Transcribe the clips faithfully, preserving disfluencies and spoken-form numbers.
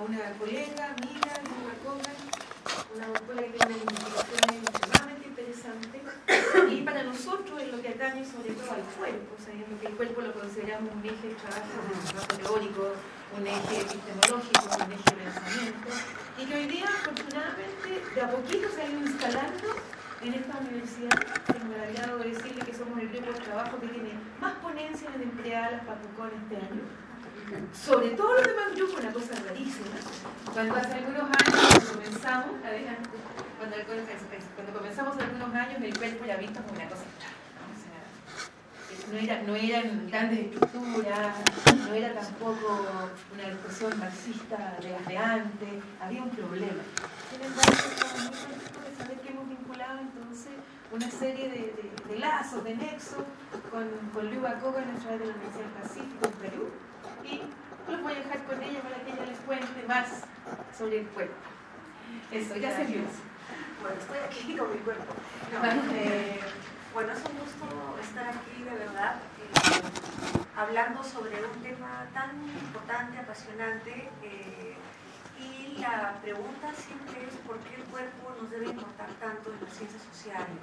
una colega, amiga, Luba Kogan, una colega que tiene una investigación extremadamente interesante, y para nosotros en lo que atañe sobre todo al cuerpo, sabiendo que el cuerpo lo consideramos un eje de trabajo, un trabajo teórico, un eje epistemológico, un eje de pensamiento, y que hoy día afortunadamente de a poquito se ha ido instalando en esta universidad. Tengo el agrado de decirle que somos el grupo de trabajo que tiene más ponencias en empleadas Papucón este año. Sobre todo los demás grupos, una cosa rarísima. Cuando hace algunos años comenzamos, adelante, cuando, cuando comenzamos hace algunos años, el cuerpo era visto como una cosa extraña. O sea, no, era, no eran grandes estructuras, no era tampoco una discusión marxista de las de antes, había un problema. Sin embargo, estamos muy contentos de saber que hemos vinculado entonces una serie de, de, de lazos, de nexos con, con Luba Kogan a través de la Universidad del Pacífico en Perú. Y los voy a dejar con ella para que ella les cuente más sobre el cuerpo. Eso, ya se vio. Bueno, estoy aquí con mi cuerpo. No, eh, bueno, es un gusto estar aquí, de verdad, eh, hablando sobre un tema tan importante, apasionante, eh, y la pregunta siempre es por qué el cuerpo nos debe importar tanto en las ciencias sociales,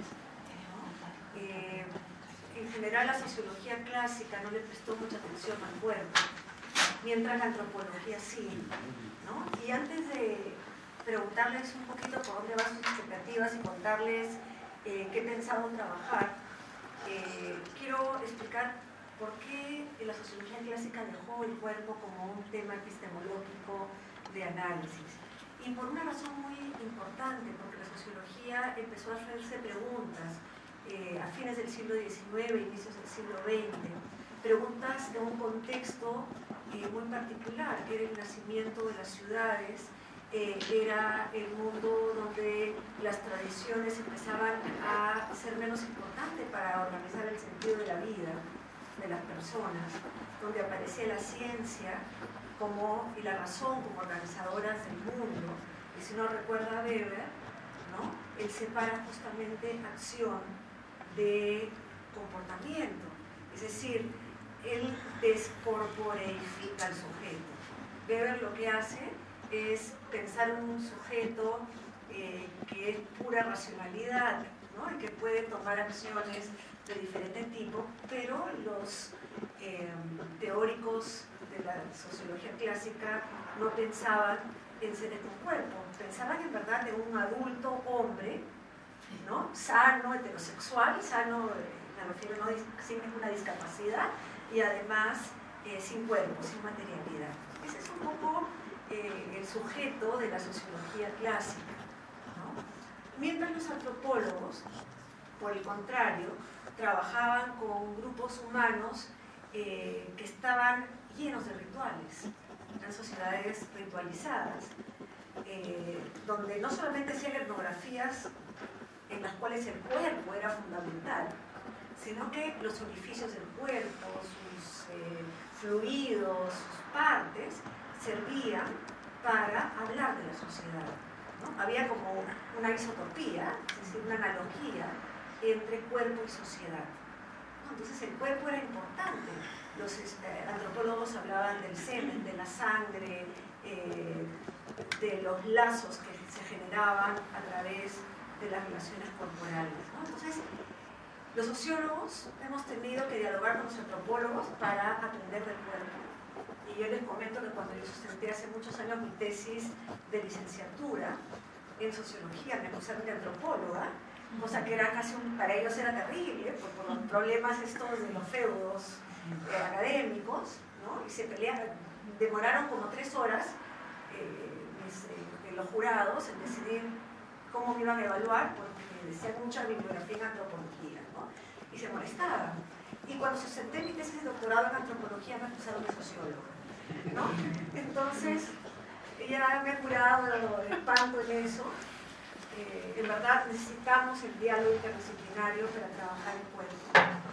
¿no? Eh, en general, la sociología clásica no le prestó mucha atención al cuerpo, mientras la antropología sí, ¿no? Y antes de preguntarles un poquito por dónde van sus expectativas y contarles eh, qué he pensado trabajar, eh, quiero explicar por qué la sociología clásica dejó el cuerpo como un tema epistemológico de análisis. Y por una razón muy importante, porque la sociología empezó a hacerse preguntas eh, a fines del siglo diecinueve, inicios del siglo veinte, preguntas de un contexto eh, muy particular, que era el nacimiento de las ciudades, eh, era el mundo donde las tradiciones empezaban a ser menos importantes para organizar el sentido de la vida de las personas, donde aparecía la ciencia como, y la razón como organizadoras del mundo. Y si uno recuerda a Weber, ¿no?, él separa justamente acción de comportamiento, es decir, él descorporeifica al sujeto. Weber lo que hace es pensar en un sujeto eh, que es pura racionalidad, ¿no?, y que puede tomar acciones de diferente tipo, pero los eh, teóricos de la sociología clásica no pensaban en seres con cuerpo, pensaban en verdad en un adulto hombre, ¿no?, sano, heterosexual, sano, me refiero, no sin ninguna discapacidad, y además eh, sin cuerpo, sin materialidad. Ese es un poco eh, el sujeto de la sociología clásica, ¿no? Mientras los antropólogos, por el contrario, trabajaban con grupos humanos eh, que estaban llenos de rituales, eran sociedades ritualizadas, eh, donde no solamente hacían etnografías en las cuales el cuerpo era fundamental, sino que los orificios del cuerpo, sus eh, fluidos, sus partes, servían para hablar de la sociedad, ¿no? Había como una isotopía, es decir, una analogía entre cuerpo y sociedad, ¿no? Entonces el cuerpo era importante. Los eh, antropólogos hablaban del semen, de la sangre, eh, de los lazos que se generaban a través de las relaciones corporales, ¿no? Entonces, los sociólogos hemos tenido que dialogar con los antropólogos para aprender del cuerpo. Y yo les comento que cuando yo sustenté hace muchos años mi tesis de licenciatura en sociología, me pusieron de antropóloga, cosa que era casi un, para ellos era terrible, por, por los problemas estos de los feudos eh, académicos, ¿no? Y se pelearon, demoraron como tres horas eh, mis, eh, los jurados en decidir cómo me iban a evaluar, porque decían mucha bibliografía en antropología, ¿no? Y se molestaban. Y cuando sustenté mi tesis de doctorado en antropología me acusaron de socióloga, ¿no? Entonces, ya me he curado de espanto en eso. Eh, en verdad necesitamos el diálogo interdisciplinario para trabajar el cuerpo.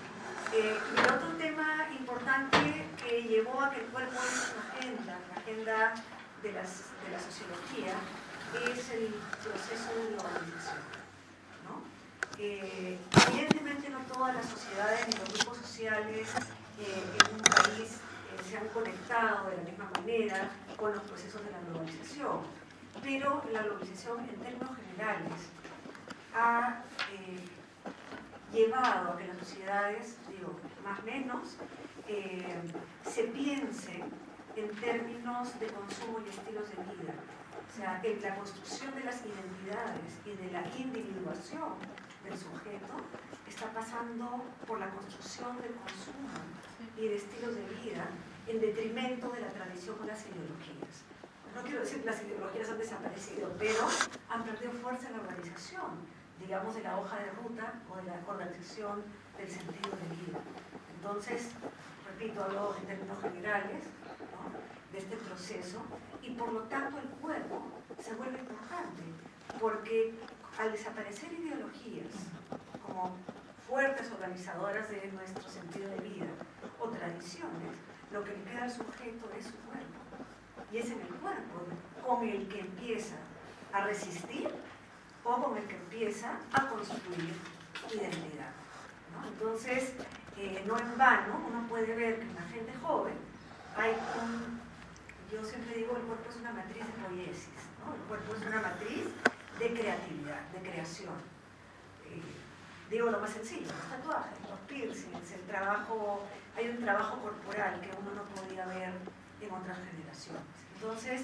Eh, y el otro tema importante que llevó a que el cuerpo es una agenda, la agenda de, las, de la sociología, es el proceso de globalización, ¿no? Eh, evidentemente no todas las sociedades ni los grupos sociales eh, en un país se han conectado de la misma manera con los procesos de la globalización. Pero la globalización, en términos generales, ha eh, llevado a que las sociedades, digo, más o menos, eh, se piense en términos de consumo y estilos de vida. O sea, en la construcción de las identidades y de la individuación del sujeto está pasando por la construcción del consumo y de estilos de vida en detrimento de la tradición o las ideologías. No quiero decir que las ideologías han desaparecido, pero han perdido fuerza en la organización, digamos, de la hoja de ruta o de la organización del sentido de vida. Entonces, repito, hablo en términos generales, ¿no?, de este proceso, y por lo tanto el cuerpo se vuelve importante, porque al desaparecer ideologías como fuertes organizadoras de nuestro sentido de vida o tradiciones, lo que le queda al sujeto es su cuerpo. Y es en el cuerpo con el que empieza a resistir o con el que empieza a construir identidad, ¿no? Entonces, eh, no en vano, uno puede ver que en la gente joven hay un, yo siempre digo, el cuerpo es una matriz de poiesis, ¿no? El cuerpo es una matriz de creatividad, de creación. Eh, digo lo más sencillo, los tatuajes, los piercings, el trabajo, hay un trabajo corporal que uno no podía ver en otras generaciones. Entonces,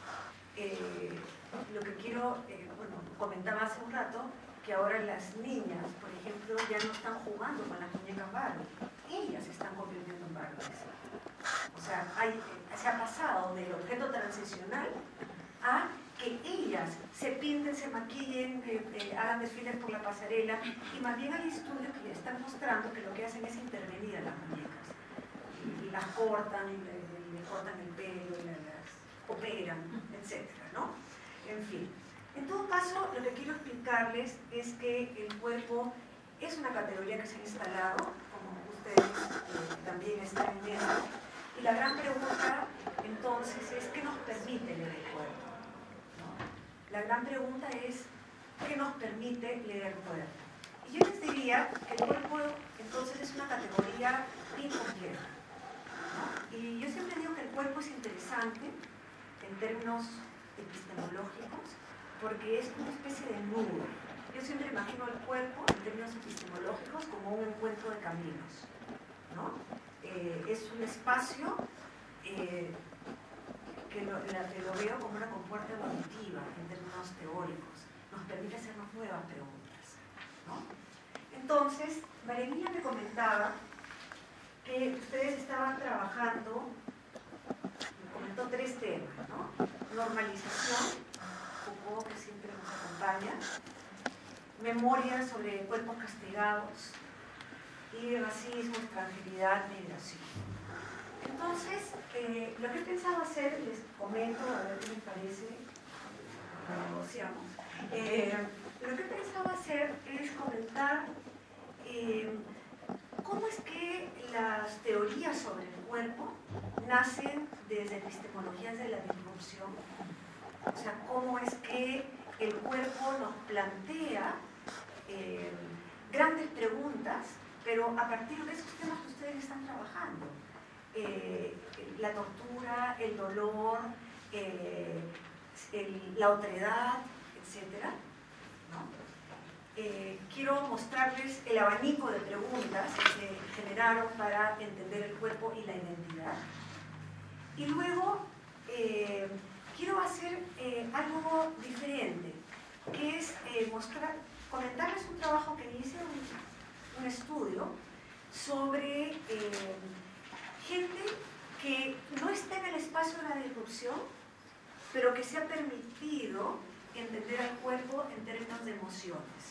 eh, lo que quiero, eh, bueno, comentaba hace un rato, que ahora las niñas, por ejemplo, ya no están jugando con las muñecas Barbie, ellas se están convirtiendo en Barbies. O sea, hay, eh, se ha pasado del objeto transicional a que ellas se pinten, se maquillen, eh, eh, hagan desfiles por la pasarela, y más bien hay estudios que ya están mostrando que lo que hacen es intervenir a las muñecas. Y, y las cortan, y le, le cortan el pelo, y las operan, etcétera, ¿no? En fin. En todo caso, lo que quiero explicarles es que el cuerpo es una categoría que se ha instalado, como ustedes eh, también están en eso, y la gran pregunta entonces es ¿qué nos permite leer el cuerpo? ¿No? La gran pregunta es ¿qué nos permite leer el cuerpo? Y yo les diría que el cuerpo entonces es una categoría bien compleja, ¿no? Y yo siempre digo que el cuerpo es interesante en términos epistemológicos, porque es una especie de nudo. Yo siempre imagino el cuerpo, en términos epistemológicos, como un encuentro de caminos, ¿no? Eh, es un espacio eh, que, lo, la, que lo veo como una compuerta evolutiva, en términos teóricos. Nos permite hacernos nuevas preguntas, ¿no? Entonces, María Emilia me comentaba que ustedes estaban trabajando, me comentó tres temas, ¿no? Normalización, Foucault, que siempre nos acompaña, memoria sobre cuerpos castigados y racismo, extranjeridad, migración. Entonces, eh, lo que he pensado hacer, les comento, a ver qué me parece, lo negociamos. Eh, lo que he pensado hacer es comentar eh, cómo es que las teorías sobre el cuerpo nacen desde epistemologías de la disrupción. O sea, cómo es que el cuerpo nos plantea eh, grandes preguntas, pero a partir de esos temas que ustedes están trabajando. Eh, la tortura, el dolor, eh, el, la otredad, etcétera, ¿no? Eh, quiero mostrarles el abanico de preguntas que se generaron para entender el cuerpo y la identidad. Y luego eh, quiero hacer eh, algo diferente, que es eh, mostrar, comentarles un trabajo que hice, un, un estudio sobre eh, gente que no está en el espacio de la disrupción, pero que se ha permitido entender al cuerpo en términos de emociones.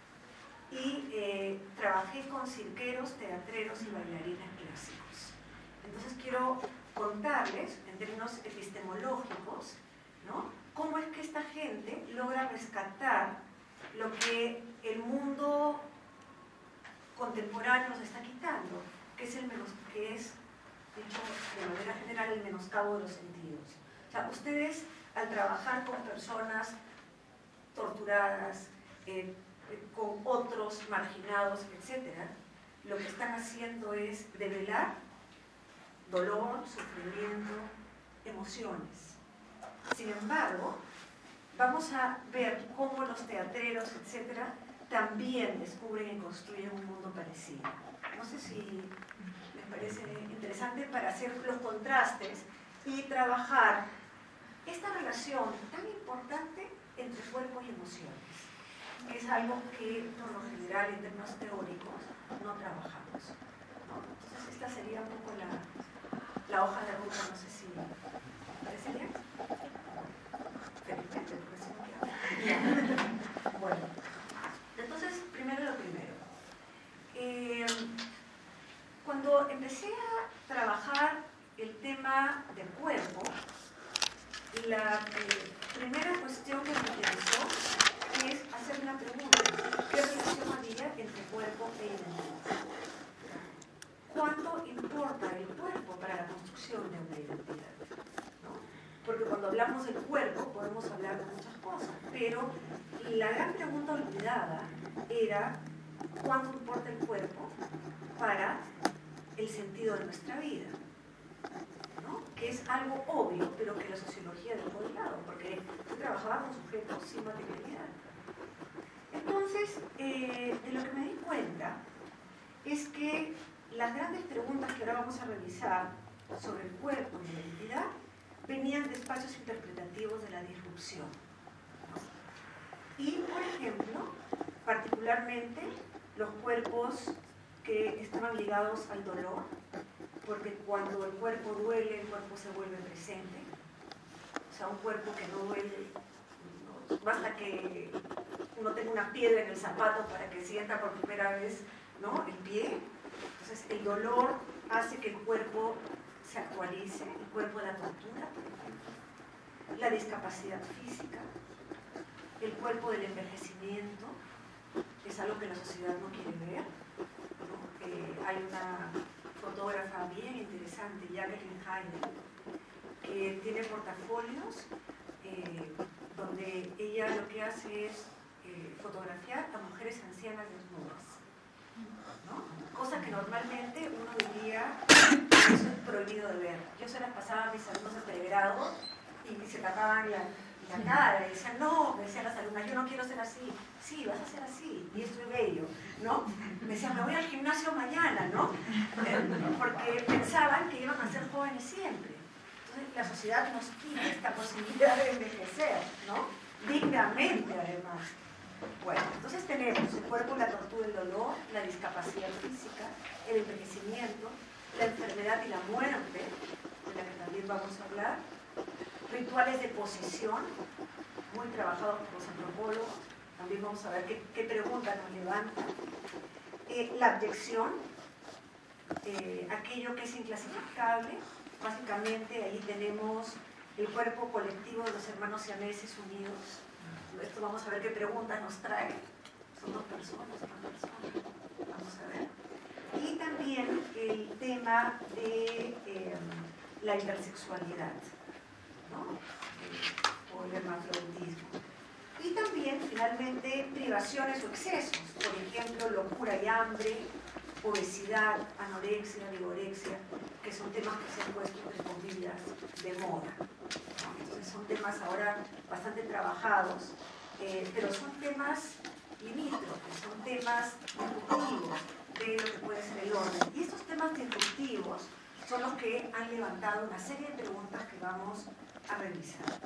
Y eh, trabajé con cirqueros, teatreros y bailarines clásicos. Entonces quiero contarles, en términos epistemológicos, ¿no?, cómo es que esta gente logra rescatar lo que el mundo contemporáneo nos está quitando, que es, el menos, que es dicho de manera general, el menoscabo de los sentidos. O sea, ustedes al trabajar con personas torturadas, eh, con otros marginados, etcétera, lo que están haciendo es develar dolor, sufrimiento, emociones. Sin embargo, vamos a ver cómo los teatreros, etcétera, también descubren y construyen un mundo parecido. No sé si les parece interesante para hacer los contrastes y trabajar esta relación tan importante entre cuerpo y emociones, que es algo que por lo general en términos teóricos no trabajamos, ¿no? Entonces esta sería un poco la, la hoja de ruta, no sé si parece bien. Felizmente, porque si no queda. Bueno, entonces primero lo primero. Eh, cuando empecé a trabajar el tema del cuerpo, la eh, primera cuestión que me interesó es hacer una pregunta: ¿qué relación había entre cuerpo e identidad? ¿Cuánto importa el cuerpo para la construcción de una identidad? ¿No? Porque cuando hablamos del cuerpo podemos hablar de muchas cosas, pero la gran pregunta olvidada era ¿cuánto importa el cuerpo para el sentido de nuestra vida? ¿No? Que es algo obvio, pero que la sociología dejó de lado, porque yo trabajaba con sujetos sin materialidad. Entonces, eh, de lo que me di cuenta es que las grandes preguntas que ahora vamos a revisar sobre el cuerpo y la identidad venían de espacios interpretativos de la disrupción, ¿no? Y, por ejemplo, particularmente los cuerpos que estaban ligados al dolor, porque cuando el cuerpo duele, el cuerpo se vuelve presente. O sea, un cuerpo que no duele, no, basta que uno tenga una piedra en el zapato para que sienta por primera vez, ¿no?, el pie. Entonces, el dolor hace que el cuerpo se actualice, el cuerpo de la tortura, por ejemplo, la discapacidad física, el cuerpo del envejecimiento, que es algo que la sociedad no quiere ver, ¿no? Eh, hay una fotógrafa bien interesante, Jacqueline Heine, que tiene portafolios eh, donde ella lo que hace es eh, fotografiar a mujeres ancianas desnudas, ¿no? Cosa que normalmente uno diría eso es prohibido de ver. Yo se las pasaba a mis alumnos de pregrado y se tapaban la, la cara y decían, no, me decían las alumnas, yo no quiero ser así. Sí, vas a ser así, y esto es bello, ¿no? Me decían, me voy al gimnasio mañana, ¿no? Porque pensaban que iban a ser jóvenes siempre. Entonces la sociedad nos quita esta posibilidad de envejecer, ¿no? Dignamente, además. Bueno, entonces tenemos el cuerpo, la tortura, el dolor, la discapacidad física, el envejecimiento, la enfermedad y la muerte, de la que también vamos a hablar, rituales de posesión, muy trabajados por los antropólogos, también vamos a ver qué, qué pregunta nos levanta, eh, la abyección, eh, aquello que es inclasificable, básicamente ahí tenemos el cuerpo colectivo de los hermanos siameses unidos. Esto vamos a ver qué preguntas nos trae. Son dos personas, una persona. Vamos a ver. Y también el tema de eh, la intersexualidad, ¿no? Eh, o el hermafroditismo. Y también, finalmente, privaciones o excesos. Por ejemplo, locura y hambre, obesidad, anorexia, vigorexia, que son temas que se han puesto, entre comillas, de moda, ¿no? Entonces son temas ahora bastante trabajados, eh, pero son temas limítrofes, son temas disruptivos de lo que puede ser el orden. Y estos temas disruptivos son los que han levantado una serie de preguntas que vamos a revisar.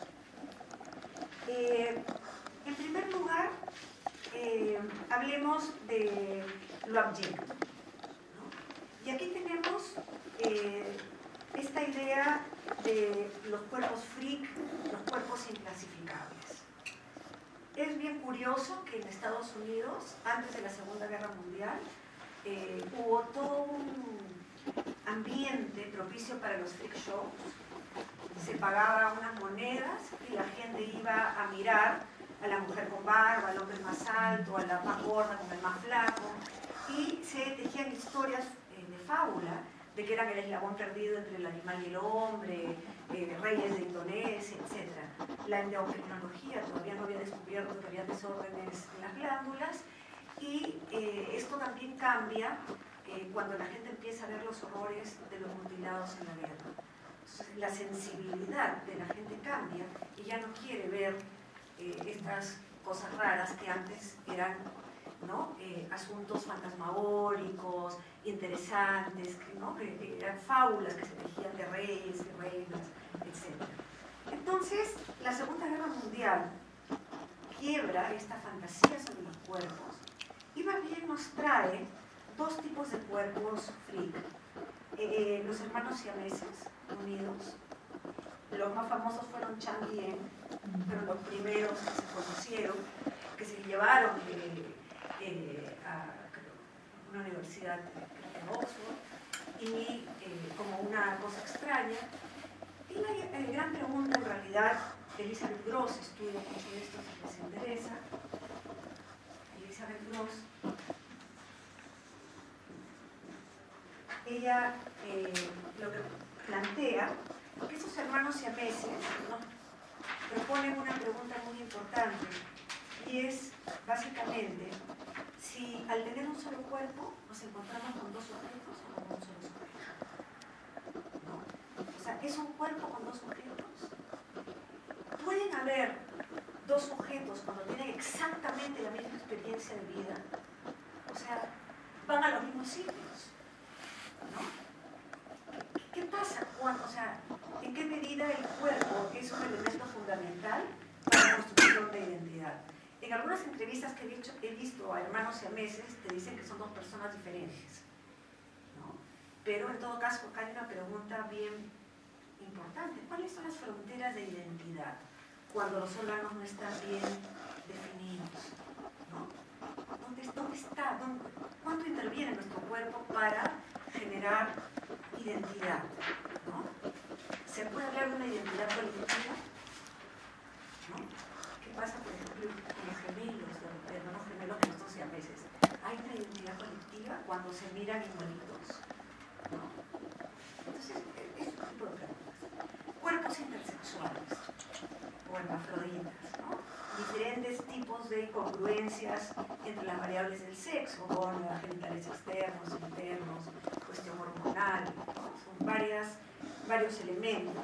Eh, en primer lugar, eh, hablemos de lo abyecto, ¿no? Y aquí tenemos eh, esta idea de los cuerpos freak, los cuerpos inclasificables. Es bien curioso que en Estados Unidos, antes de la Segunda Guerra Mundial, eh, hubo todo un ambiente propicio para los freak shows. Se pagaba unas monedas y la gente iba a mirar a la mujer con barba, al hombre más alto, a la más gorda con el más flaco, y se tejían historias eh, de fábula, de que eran el eslabón perdido entre el animal y el hombre, eh, reyes de Indonesia, etcétera. La endocrinología todavía no había descubierto que había desórdenes en las glándulas, y eh, esto también cambia eh, cuando la gente empieza a ver los horrores de los mutilados en la guerra. Entonces, la sensibilidad de la gente cambia y ya no quiere ver eh, estas cosas raras que antes eran, ¿no? eh, asuntos fantasmagóricos, interesantes, que, ¿no? que eran fábulas que se tejían de reyes y reinas, etcétera. Entonces, la Segunda Guerra Mundial quiebra esta fantasía sobre los cuerpos y más bien nos trae dos tipos de cuerpos freak. Eh, los hermanos siameses unidos, los más famosos fueron Chang y Eng, fueron los primeros que se conocieron, que se llevaron eh, eh, a una universidad de Oxford y eh, como una cosa extraña. Y la eh, gran pregunta en realidad, Elizabeth Gross estudia mucho esto, si les interesa. Elizabeth Gross, ella eh, lo que plantea que esos hermanos siameses, ¿no?, proponen una pregunta muy importante y es básicamente si al tener un solo cuerpo nos encontramos con dos objetos o con un solo sujeto, ¿no? O sea, ¿es un cuerpo con dos objetos? ¿Pueden haber dos sujetos cuando tienen exactamente la misma experiencia de vida? O sea, van a los mismos sitios, ¿no? ¿Qué pasa cuando, o sea, en qué medida el cuerpo es un elemento fundamental para la construcción de identidad? En algunas entrevistas que he visto, he visto a hermanos siameses te dicen que son dos personas diferentes, ¿no? Pero en todo caso acá hay una pregunta bien importante. ¿Cuáles son las fronteras de identidad cuando los órganos no están bien definidos, ¿no? ¿Dónde, dónde está? ¿Dónde, ¿Cuánto interviene nuestro cuerpo para generar identidad, ¿no? ¿Se puede hablar de una identidad colectiva? ¿No? ¿Qué pasa, por ejemplo, con los gemelos, los hermanos gemelos que no son siameses? ¿Hay una identidad colectiva cuando se miran igualitos? ¿No? Entonces, es un tipo de preguntas. Cuerpos intersexuales o hermafroditas, ¿no? Diferentes tipos de congruencias entre las variables del sexo, con genitales externos, internos, cuestión hormonal, ¿no? Son varias, varios elementos.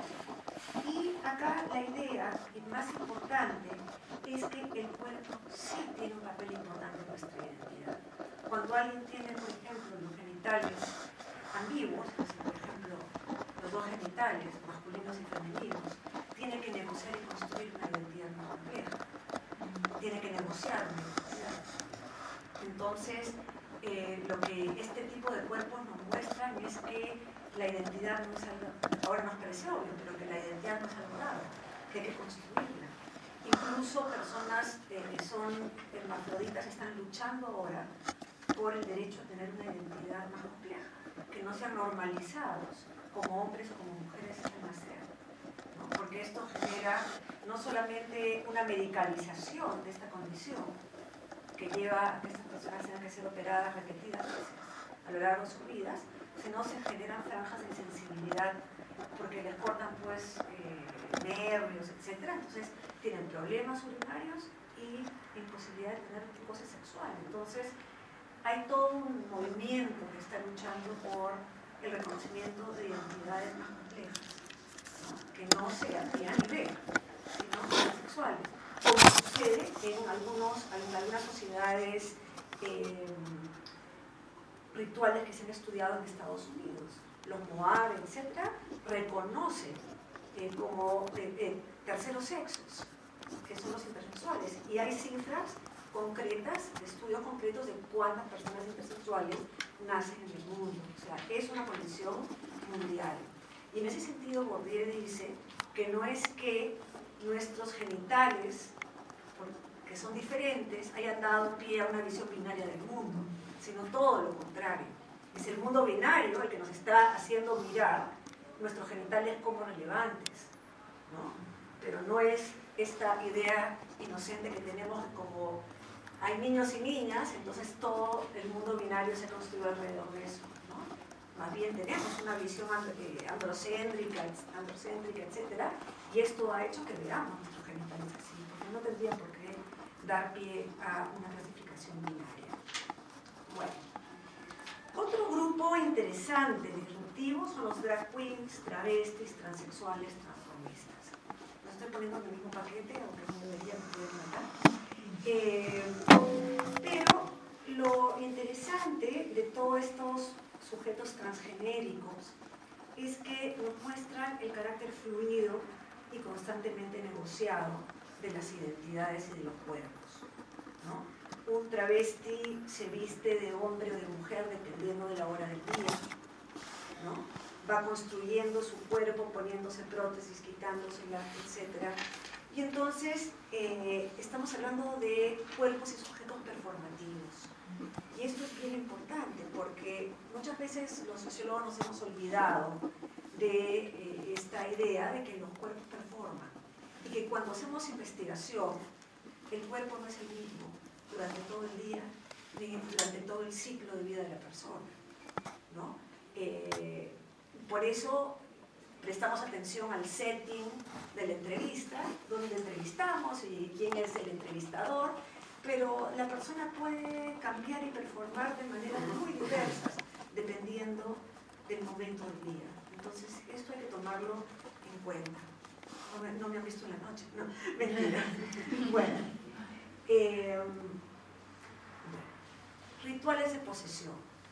Y acá la idea, y más importante, es que el cuerpo sí tiene un papel importante en nuestra identidad. Cuando alguien tiene, por ejemplo, los genitales ambiguos, por ejemplo, los dos genitales, masculinos y femeninos, tiene que negociar y construir una identidad más compleja. Tiene que negociar una identidad. Entonces, eh, lo que este tipo de cuerpos nos muestran es que la identidad no es algo, ahora nos parece obvio, pero que la identidad no es algo dado, que hay que construirla. Incluso personas eh, que son hermafroditas están luchando ahora por el derecho a tener una identidad más compleja, que no sean normalizados como hombres o como mujeres en nacer, ¿no? Porque esto genera no solamente una medicalización de esta condición, que lleva a que estas personas tengan que ser operadas repetidas veces a lo largo de sus vidas, sino se generan franjas de insensibilidad porque les cortan pues eh, nervios, etcétera. Entonces tienen problemas urinarios y imposibilidad de tener goce sexual. Entonces hay todo un movimiento que está luchando por el reconocimiento de identidades más complejas, ¿no? Que no sean ni A ni B, sino sexuales, como sucede en, algunos, en algunas sociedades eh, rituales que se han estudiado en Estados Unidos. Los Moab, etcétera, reconocen eh, como eh, eh, terceros sexos, que son los intersexuales, y hay cifras concretas, de estudios concretos de cuántas personas intersexuales nacen en el mundo. O sea, es una condición mundial. Y en ese sentido, Bourdieu dice que no es que nuestros genitales, que son diferentes, hayan dado pie a una visión binaria del mundo, sino todo lo contrario. Es el mundo binario el que nos está haciendo mirar nuestros genitales como relevantes, ¿no? Pero no es esta idea inocente que tenemos como hay niños y niñas, entonces todo el mundo binario se construye alrededor de eso, ¿no? Más bien tenemos una visión androcéntrica, androcéntrica, etcétera, y esto ha hecho que veamos nuestros genitales así, porque no tendría por qué dar pie a una clasificación binaria. Bueno, Otro grupo interesante, disruptivo, son los drag queens, travestis, transexuales, transformistas. Los estoy poniendo en el mismo paquete, aunque no debería, me pueden matar. Eh, pero lo interesante de todos estos sujetos transgenéricos es que nos muestran el carácter fluido y constantemente negociado de las identidades y de los cuerpos, ¿no? Un travesti se viste de hombre o de mujer dependiendo de la hora del día, ¿no? Va construyendo su cuerpo, poniéndose prótesis, quitándoselas, etcétera. Y entonces eh, estamos hablando de cuerpos y sujetos performativos. Y esto es bien importante porque muchas veces los sociólogos nos hemos olvidado de eh, esta idea de que los cuerpos performan y que cuando hacemos investigación el cuerpo no es el mismo durante todo el día ni durante todo el ciclo de vida de la persona, ¿no? Eh, por eso prestamos atención al setting de la entrevista, donde entrevistamos y quién es el entrevistador, pero la persona puede cambiar y performar de maneras muy diversas dependiendo del momento del día. Entonces, esto hay que tomarlo en cuenta. No me, no me han visto en la noche, no, mentira. Bueno, eh, rituales de posesión.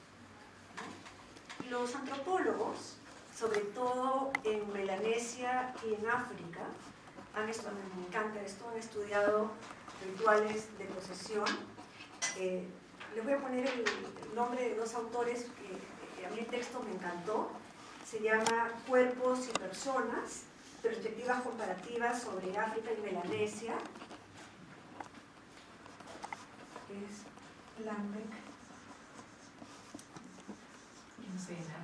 Los antropólogos, sobre todo en Melanesia y en África, han estudiado, me encanta esto, han estudiado rituales de posesión. Eh, les voy a poner el, el nombre de dos autores que, que a mí el texto me encantó. Se llama Cuerpos y Personas, perspectivas comparativas sobre África y Melanesia. Es Lambeck. No sé nada.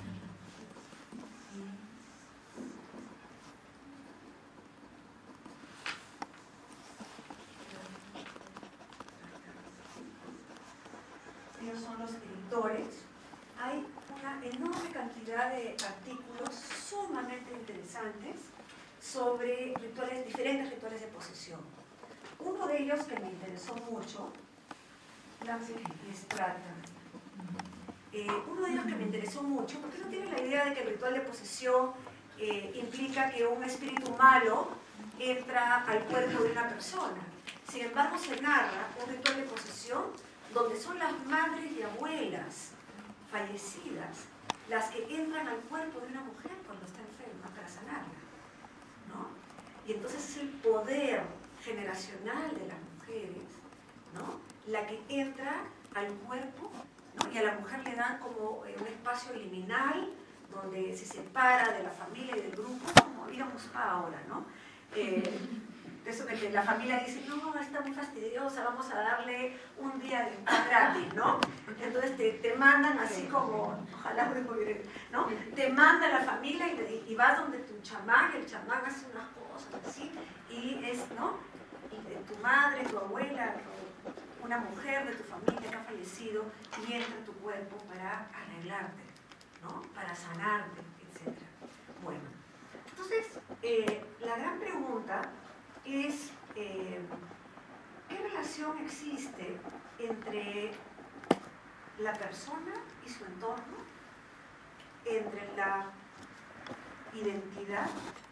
Ellos son los editores. Hay una enorme cantidad de artículos sumamente interesantes sobre rituales, diferentes rituales de posesión. Uno de ellos que me interesó mucho, Lambeck y Strata. Eh, uno de ellos que me interesó mucho, porque no tiene la idea de que el ritual de posesión eh, implica que un espíritu malo entra al cuerpo de una persona. Sin embargo, se narra un ritual de posesión donde son las madres y abuelas fallecidas las que entran al cuerpo de una mujer cuando está enferma para sanarla, ¿no? Y entonces es el poder generacional de las mujeres, ¿no? La que entra al cuerpo, ¿no? Y a la mujer le dan como eh, un espacio liminal donde se separa de la familia y del grupo, como ir a Muspa ahora, ¿no? Eh, eso de que la familia dice, no, está muy fastidiosa, vamos a darle un día de paz gratis, ¿no? Entonces te, te mandan así como, ojalá me pudiera, ¿no? Te manda la familia y, y vas donde tu chamán, y el chamán hace unas cosas así, y es, ¿no? Y de tu madre, tu abuela, tu, una mujer de tu familia que ha fallecido, y entra en tu cuerpo para arreglarte, ¿no? Para sanarte, etcétera. Bueno, entonces, eh, la gran pregunta es eh, ¿qué relación existe entre la persona y su entorno, entre la identidad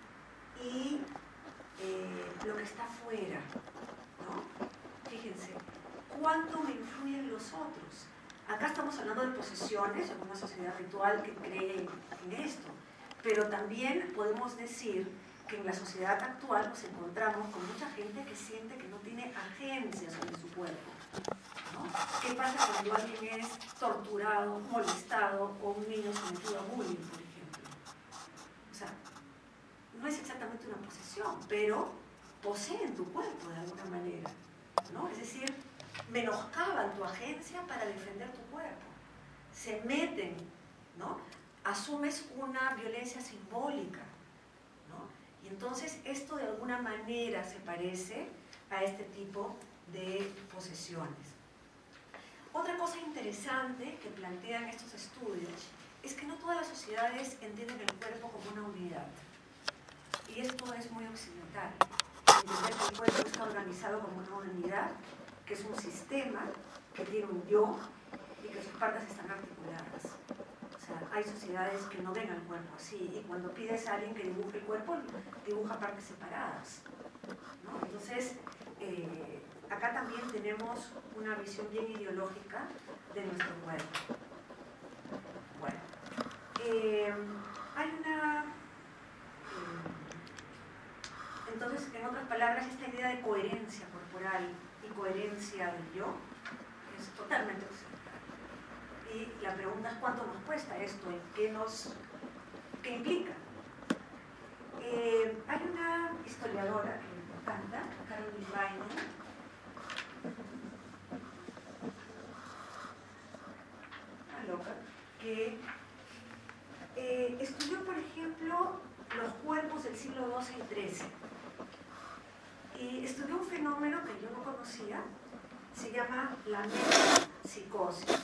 y eh, lo que está afuera, ¿no? Fíjense, ¿cuánto me influyen los otros? Acá estamos hablando de posesiones en una sociedad ritual que cree en esto, pero también podemos decir que en la sociedad actual nos encontramos con mucha gente que siente que no tiene agencia sobre su cuerpo, ¿no? ¿Qué pasa cuando alguien es torturado, molestado o un niño sometido a bullying, por ejemplo? O sea, no es exactamente una posesión, pero poseen tu cuerpo de alguna manera, ¿no? Es decir, menoscaban tu agencia para defender tu cuerpo, se meten, ¿no? Asumes una violencia simbólica, ¿no? Y entonces esto de alguna manera se parece a este tipo de posesiones. Otra cosa interesante que plantean estos estudios es que no todas las sociedades entienden el cuerpo como una unidad. Y esto es muy occidental. Entender que el cuerpo está organizado como una unidad, que es un sistema, que tiene un yo, y que sus partes están articuladas. O sea, hay sociedades que no ven al cuerpo así, y cuando pides a alguien que dibuje el cuerpo, dibuja partes separadas, ¿no? Entonces, eh, acá también tenemos una visión bien ideológica de nuestro cuerpo. Bueno, eh, hay una... Eh, entonces, en otras palabras, esta idea de coherencia corporal y coherencia del yo es totalmente occidental. Y la pregunta es cuánto nos cuesta esto y qué nos qué implica. Eh, hay una historiadora que me encanta, Caroline Bynum, una loca, que eh, estudió, por ejemplo, los cuerpos del siglo doce y trece. Y estudió un fenómeno que yo no conocía, se llama la metapsicosis.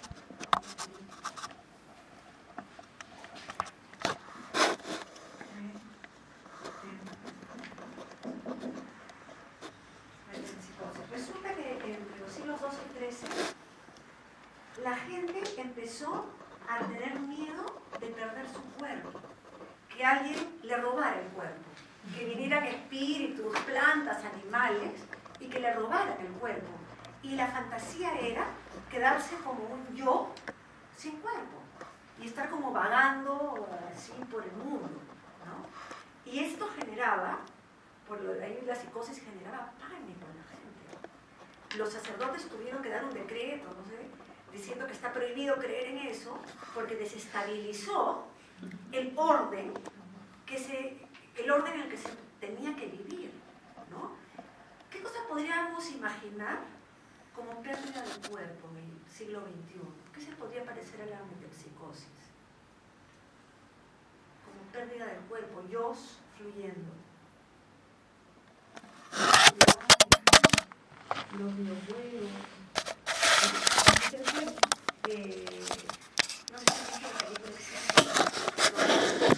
Resulta que entre los siglos doce y trece la gente empezó a tener miedo de perder su cuerpo, que alguien le robara el cuerpo, que vinieran espíritus, plantas, animales y que le robaran el cuerpo. Y la fantasía era quedarse como un yo sin cuerpo y estar como vagando así por el mundo, ¿no? Y esto generaba, por lo de ahí la psicosis generaba pánico en la gente. Los sacerdotes tuvieron que dar un decreto, no sé, diciendo que está prohibido creer en eso porque desestabilizó el orden que se, el orden en el que se tenía que vivir, ¿no? ¿Qué cosa podríamos imaginar como pérdida del cuerpo en el siglo veintiuno? ¿Qué se podría parecer a la metapsicosis? Como pérdida del cuerpo, yo fluyendo. Los videojuegos. Eh, no sé si la película existe.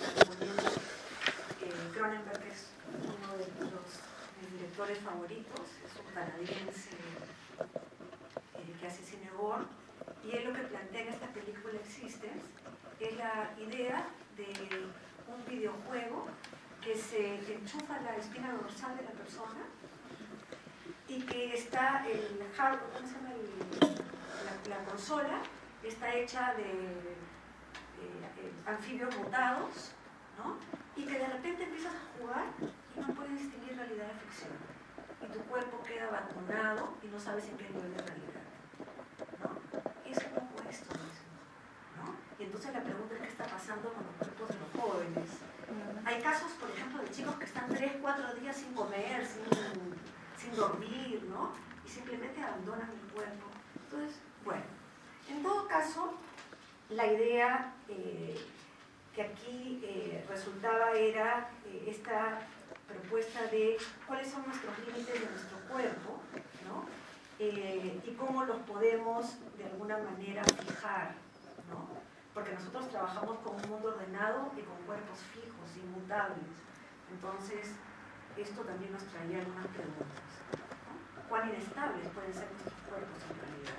Cronenberg es uno de los mis directores favoritos, es un canadiense eh, que hace cine gore, y él lo que plantea en esta película Existence es la idea de un videojuego que se enchufa la espina dorsal de la persona y que está el hardware, ¿cómo se llama? El, la, la consola está hecha de eh, anfibios mutados, ¿no? Y que de repente empiezas a jugar y no puedes distinguir realidad de ficción. Y tu cuerpo queda abandonado y no sabes en qué nivel de realidad, ¿no? Es un poco esto mismo, ¿no? Y entonces la pregunta es qué está pasando con los cuerpos de los jóvenes. Hay casos, por ejemplo, de chicos que están tres, cuatro días sin comer, sin, sin dormir, ¿no? Y simplemente abandonan el cuerpo. Entonces, bueno, en todo caso, la idea eh, que aquí eh, resultaba era eh, esta propuesta de cuáles son nuestros límites de nuestro cuerpo, ¿no? Eh, y cómo los podemos de alguna manera fijar, ¿no? Porque nosotros trabajamos con un mundo ordenado y con cuerpos fijos, inmutables. Entonces, esto también nos traía algunas preguntas, ¿no? ¿Cuán inestables pueden ser nuestros cuerpos en realidad?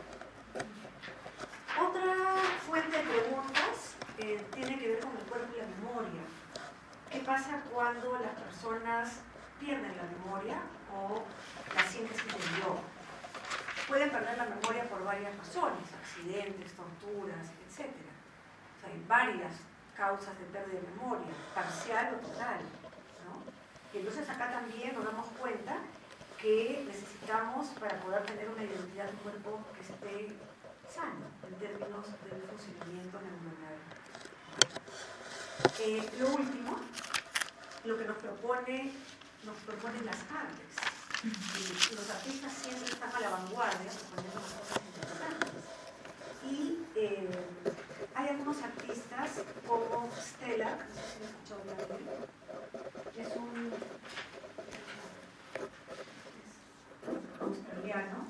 Otra fuente de preguntas eh, tiene que ver con el cuerpo y la memoria. ¿Qué pasa cuando las personas pierden la memoria o la síntesis del yo? Pueden perder la memoria por varias razones, accidentes, torturas, etcétera. O sea, hay varias causas de pérdida de memoria, parcial o total, ¿no? Y entonces acá también nos damos cuenta que necesitamos, para poder tener una identidad de cuerpo que esté sano en términos del funcionamiento neuronal. Eh, lo último, lo que nos propone, nos proponen las artes. Y los artistas siempre están a la vanguardia, proponiendo cosas interesantes. Y eh, hay algunos artistas como Stella, no sé si lo escuchado hablar de él, es un es australiano.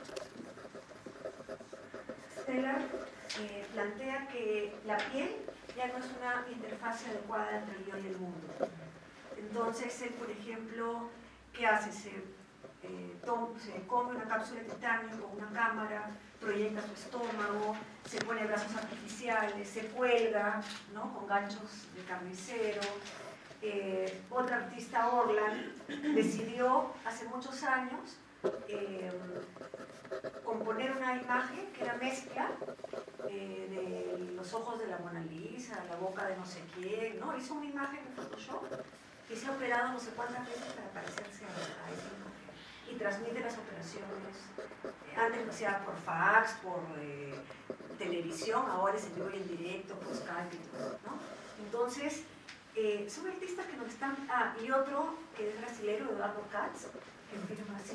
Stella eh, plantea que la piel ya no es una interfaz adecuada entre el yo y el mundo. Entonces, él, por ejemplo, ¿qué hace? Se eh, tom, se come una cápsula de titanio con una cámara, proyecta su estómago, se pone brazos artificiales, se cuelga, ¿no?, con ganchos de carnicero. Eh, otra artista, Orlan, decidió hace muchos años eh, componer una imagen que era mezcla eh, de los ojos de la Mona Lisa, la boca de no sé quién, ¿no? Hizo una imagen en Photoshop que se ha operado no sé cuántas veces para parecerse a, a esa imagen y transmite las operaciones. Eh, antes lo hacía por fax, por eh, televisión, ahora es en vivo y en directo, por Skype y todo, ¿no? Entonces, eh, son artistas que nos están... Ah, y otro que es brasilero, Eduardo Katz, que firma así.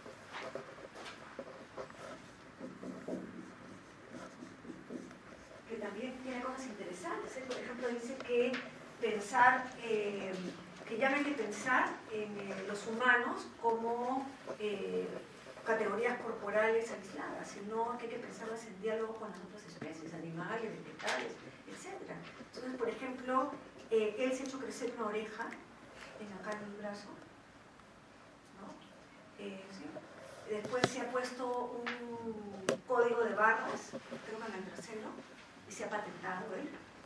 Que también tiene cosas interesantes, ¿eh? Por ejemplo, dice que pensar, eh, que ya no hay que pensar en eh, los humanos como eh, categorías corporales aisladas, sino que hay que pensarlas en diálogo con las otras especies, animales, vegetales, etcétera. Entonces, por ejemplo, eh, él se ha hecho crecer una oreja en acá en el brazo, ¿no? Eh, ¿sí? Después se ha puesto un código de barras, creo que en el trasero, y se ha patentado él.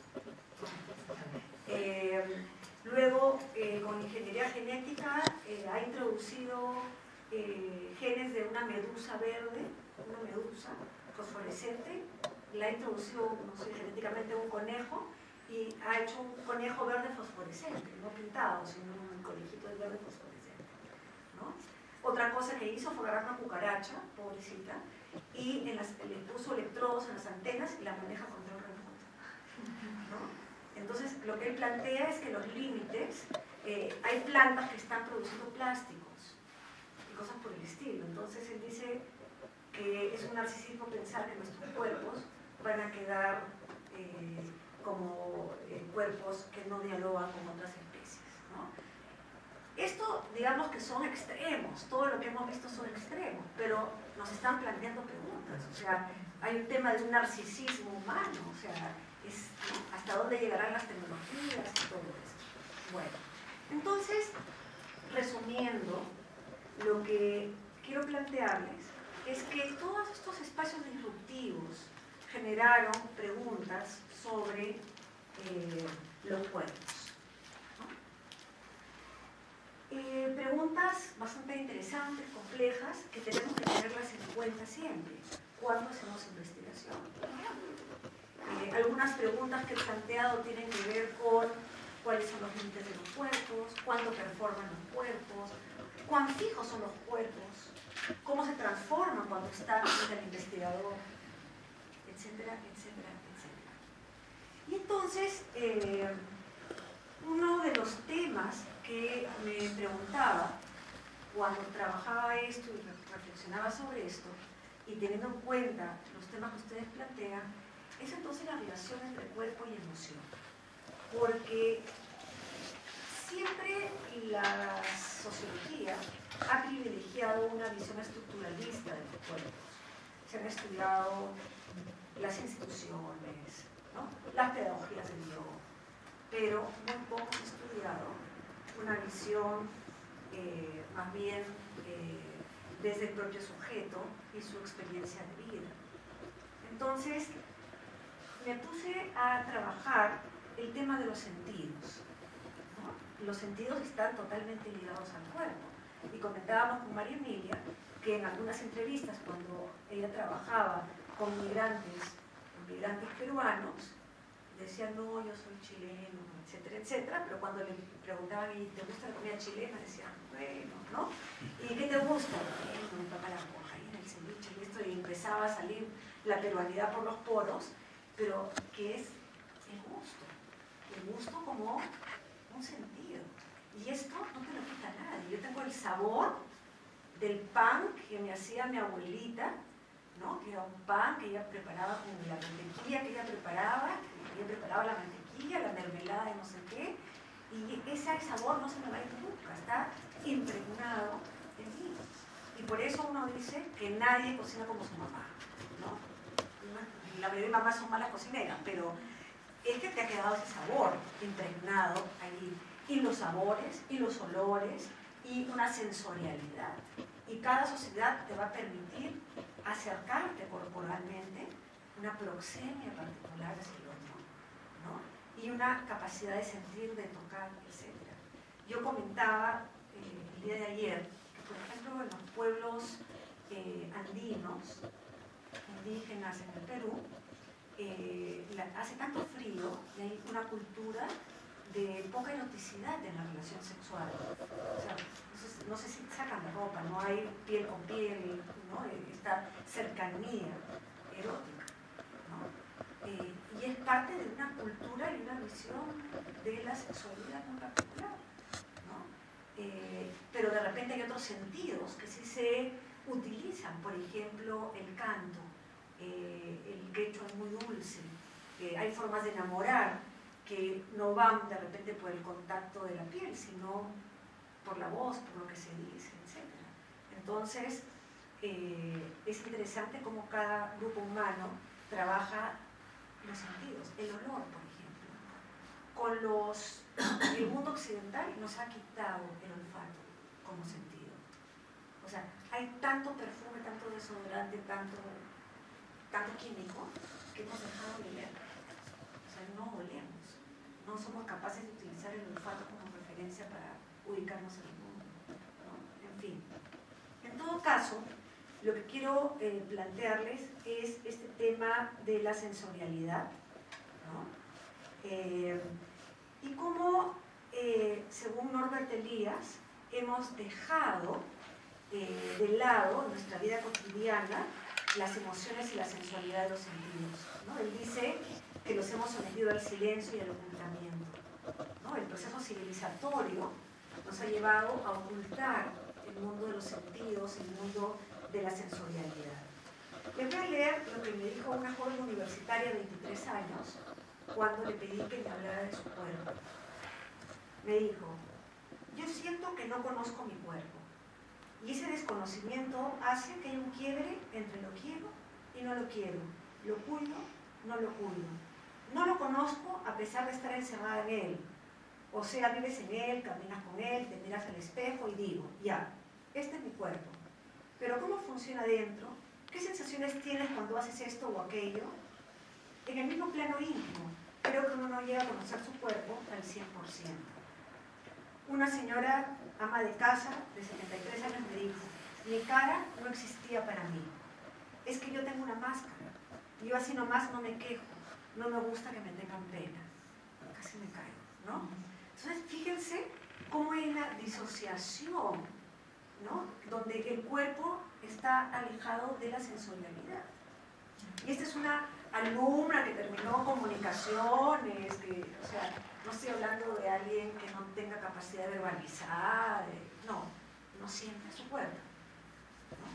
Eh, luego, eh, con ingeniería genética, eh, ha introducido eh, genes de una medusa verde, una medusa fosforescente, la ha introducido, no sé, genéticamente un conejo, y ha hecho un conejo verde fosforescente, no pintado, sino un conejito de verde fosforescente, ¿no? Otra cosa que hizo fue agarrar una cucaracha, pobrecita, y en las, le puso electrodos en las antenas y la maneja con control remoto, ¿no? Entonces, lo que él plantea es que los límites, eh, hay plantas que están produciendo plásticos y cosas por el estilo. Entonces, él dice que es un narcisismo pensar que nuestros cuerpos van a quedar eh, como eh, cuerpos que no dialogan con otras especies, ¿no? Esto, digamos que son extremos, todo lo que hemos visto son extremos, pero nos están planteando preguntas, o sea, hay un tema de un narcisismo humano, o sea, es, ¿no?, hasta dónde llegarán las tecnologías y todo eso. Bueno, entonces, resumiendo, lo que quiero plantearles es que todos estos espacios disruptivos generaron preguntas sobre eh, los cuerpos, ¿no? Eh, preguntas bastante interesantes, complejas, que tenemos que tenerlas en cuenta siempre cuando hacemos investigación. Eh, algunas preguntas que he planteado tienen que ver con cuáles son los límites de los cuerpos, cuánto performan los cuerpos, cuán fijos son los cuerpos, cómo se transforman cuando está el investigador, etcétera, etcétera, etcétera. Y entonces, eh, uno de los temas que me preguntaba cuando trabajaba esto y reflexionaba sobre esto, y teniendo en cuenta los temas que ustedes plantean, es entonces la relación entre cuerpo y emoción. Porque siempre la sociología ha privilegiado una visión estructuralista de los cuerpos. Se han estudiado las instituciones, ¿no?, las pedagogías del yo, pero muy poco se ha estudiado una visión eh, más bien eh, desde el propio sujeto y su experiencia de vida. Entonces, me puse a trabajar el tema de los sentidos, ¿no? Los sentidos están totalmente ligados al cuerpo. Y comentábamos con María Emilia que en algunas entrevistas, cuando ella trabajaba con migrantes, migrantes peruanos, decían, no, yo soy chileno, etcétera, etcétera, pero cuando le preguntaban, ¿y te gusta la comida chilena?, decían, bueno, ¿no? ¿Y qué te gusta? Bueno, me toca la cuajarina, el ceviche, y esto, y empezaba a salir la peruanidad por los poros, pero ¿qué es el gusto? El gusto como un sentido. Y esto no te lo quita nadie. Yo tengo el sabor del pan que me hacía mi abuelita, ¿no?, que era un pan que ella preparaba con la mantequilla que ella preparaba, ella preparaba la mantequilla, la mermelada de no sé qué, y ese sabor no se me va a ir nunca, está impregnado en mí. Y por eso uno dice que nadie cocina como su mamá, ¿no? La mayoría de mamás son malas cocineras, pero es que te ha quedado ese sabor impregnado allí. Y los sabores, y los olores, y una sensorialidad. Y cada sociedad te va a permitir acercarte corporalmente, una proxemia particular hacia el otro, ¿no? Y una capacidad de sentir, de tocar, etcétera. Yo comentaba eh, el día de ayer que, por ejemplo, en los pueblos eh, andinos, indígenas en el Perú, eh, la, hace tanto frío y hay una cultura de poca eroticidad en la relación sexual. O sea, no sé si sacan la ropa, no hay piel con piel, ¿no? Esta cercanía erótica, ¿no? Eh, y es parte de una cultura y una visión de la sexualidad en particular, ¿no? Eh, pero de repente hay otros sentidos que sí se utilizan, por ejemplo, el canto, eh, el quechua es muy dulce, eh, hay formas de enamorar que no van de repente por el contacto de la piel, sino por la voz, por lo que se dice, etcétera. Entonces, eh, es interesante cómo cada grupo humano trabaja los sentidos. El olor, por ejemplo. Con los, el mundo occidental nos ha quitado el olfato como sentido. O sea, hay tanto perfume, tanto desodorante, tanto, tanto químico, que hemos dejado de oler. O sea, no olemos. No somos capaces de utilizar el olfato como referencia para ubicarnos en el mundo, ¿no? En fin. En todo caso, lo que quiero eh, plantearles es este tema de la sensorialidad, ¿no? Eh, y cómo, eh, según Norbert Elias, hemos dejado eh, de lado en nuestra vida cotidiana las emociones y la sensualidad de los sentidos, ¿no? Él dice que los hemos sometido al silencio y al ocultamiento, ¿no? El proceso civilizatorio nos ha llevado a ocultar el mundo de los sentidos, el mundo de la sensorialidad. Les voy a leer lo que me dijo una joven universitaria de veintitrés años cuando le pedí que me hablara de su cuerpo. Me dijo: yo siento que no conozco mi cuerpo y ese desconocimiento hace que haya un quiebre entre lo quiero y no lo quiero, lo cuido, no lo cuido. No lo conozco a pesar de estar encerrada en él. O sea, vives en él, caminas con él, te miras al espejo y digo, ya, este es mi cuerpo. Pero ¿cómo funciona dentro? ¿Qué sensaciones tienes cuando haces esto o aquello? En el mismo plano íntimo, creo que uno no llega a conocer su cuerpo al cien por ciento. Una señora ama de casa de setenta y tres años me dijo, mi cara no existía para mí. Es que yo tengo una máscara. Yo así nomás no me quejo. No me gusta que me tengan pena. Casi me caigo, ¿no? Entonces, fíjense cómo hay una disociación, ¿no? Donde el cuerpo está alejado de la sensorialidad. Y esta es una alumna que terminó comunicaciones, que, o sea, no estoy hablando de alguien que no tenga capacidad de verbalizar, de, no, no siente su cuerpo, ¿no?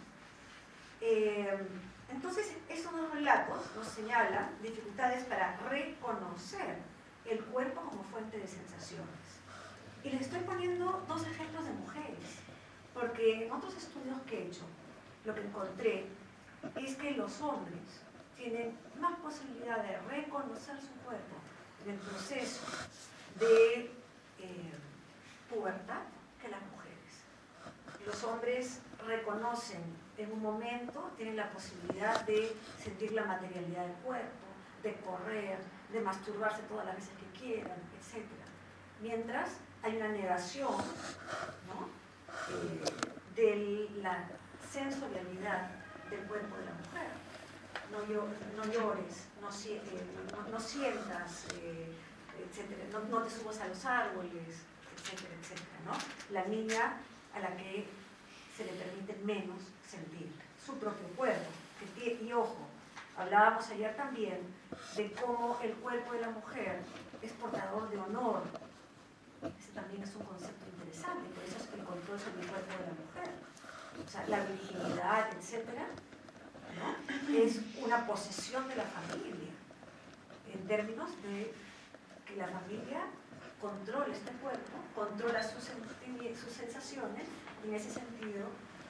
Eh, entonces, estos dos relatos nos señalan dificultades para reconocer el cuerpo como fuente de sensaciones. Y les estoy poniendo dos ejemplos de mujeres, porque en otros estudios que he hecho, lo que encontré es que los hombres tienen más posibilidad de reconocer su cuerpo en el proceso de eh, pubertad que las mujeres. Los hombres reconocen en un momento, tienen la posibilidad de sentir la materialidad del cuerpo, de correr, de masturbarse todas las veces que quieran, etcétera. Mientras hay una negación, ¿no? eh, de la sensorialidad del cuerpo de la mujer. No, llores, no llores, no, eh, no, no sientas, eh, etcétera. No, no te subas a los árboles, etcétera, etcétera, ¿no? La niña a la que se le permite menos sentir su propio cuerpo. Y ojo, hablábamos ayer también de cómo el cuerpo de la mujer es portador de honor. Ese también es un concepto interesante, por eso es el control sobre el cuerpo de la mujer. O sea, la virginidad, etcétera, ¿no? Es una posesión de la familia, en términos de que la familia controla este cuerpo, controla sus, sus sensaciones, y en ese sentido,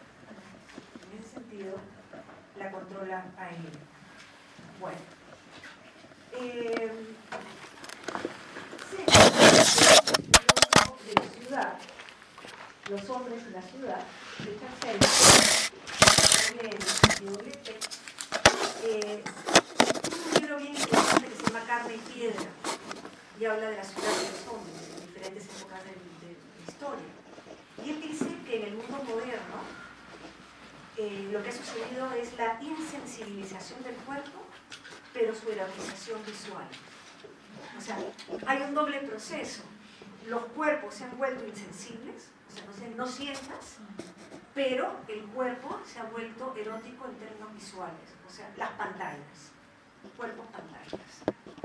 en ese sentido, la controla a ella. Bueno, eh, sí, de la ciudad, los hombres en la ciudad, Richard Feynman, eh, un libro bien interesante que se llama Carne y Piedra, y habla de la ciudad y de los hombres en diferentes épocas de, de, de la historia. Y él dice que en el mundo moderno eh, lo que ha sucedido es la insensibilización del cuerpo, pero su erotización visual. O sea, hay un doble proceso. Los cuerpos se han vuelto insensibles, o sea, no, se, no sientas, pero el cuerpo se ha vuelto erótico en términos visuales, o sea, las pantallas, cuerpos pantallas.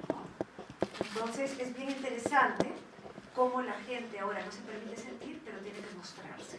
Entonces es bien interesante cómo la gente ahora no se permite sentir, pero tiene que mostrarse.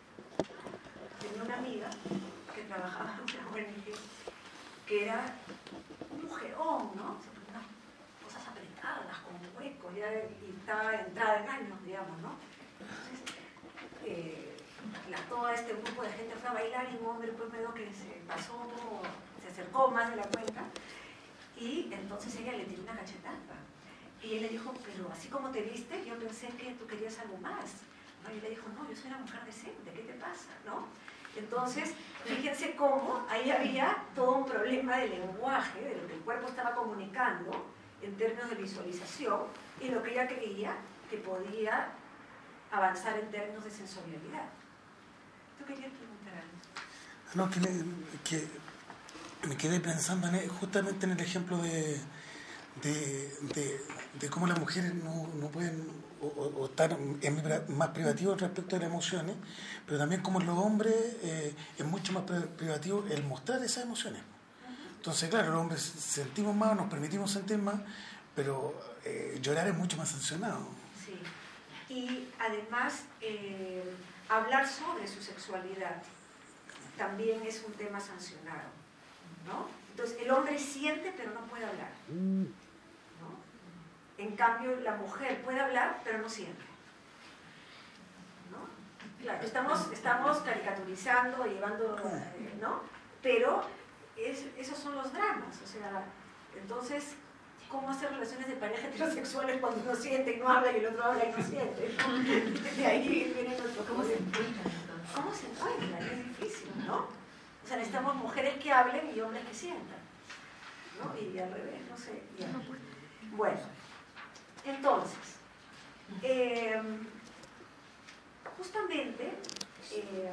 Tenía una amiga que trabajaba en una O N G que era un mujerón, ¿no? Unas cosas apretadas, con huecos, ya, y estaba entrada en años, digamos, ¿no? Entonces, eh, la, todo este grupo de gente fue a bailar y un hombre pues medio que se pasó, se acercó más de la cuenta, y entonces ella le tiró una cachetada. Y él le dijo, pero así como te viste, yo pensé que tú querías algo más. ¿No? Y él le dijo, no, yo soy una mujer decente, ¿qué te pasa? ¿No? Entonces, fíjense cómo ahí había todo un problema de lenguaje, de lo que el cuerpo estaba comunicando en términos de visualización, y lo que ella creía que podía avanzar en términos de sensorialidad. ¿Tú querías preguntar algo? No, que, me, que me quedé pensando en, justamente en el ejemplo de, de, de, de cómo las mujeres no, no pueden o, o estar en más privativos respecto de las emociones, pero también como los hombres eh, es mucho más privativo el mostrar esas emociones. Entonces, claro, los hombres sentimos más, nos permitimos sentir más, pero eh, llorar es mucho más sancionado. Sí, y además eh, hablar sobre su sexualidad también es un tema sancionado, ¿no? Entonces, el hombre siente pero no puede hablar, ¿no? En cambio, la mujer puede hablar pero no siente, ¿no? Claro, estamos, estamos caricaturizando, llevando, ¿no? Pero es, esos son los dramas, o sea, entonces, ¿cómo hacer relaciones de pareja heterosexuales cuando uno siente y no habla y el otro habla y no siente, ¿no? De ahí viene nuestro... ¿Cómo se encuentran entonces? ¿Cómo se encuentran? Es difícil, ¿no? O sea, necesitamos mujeres que hablen y hombres que sientan, ¿no? Y al revés, no sé. Ya. Bueno, entonces, eh, justamente eh,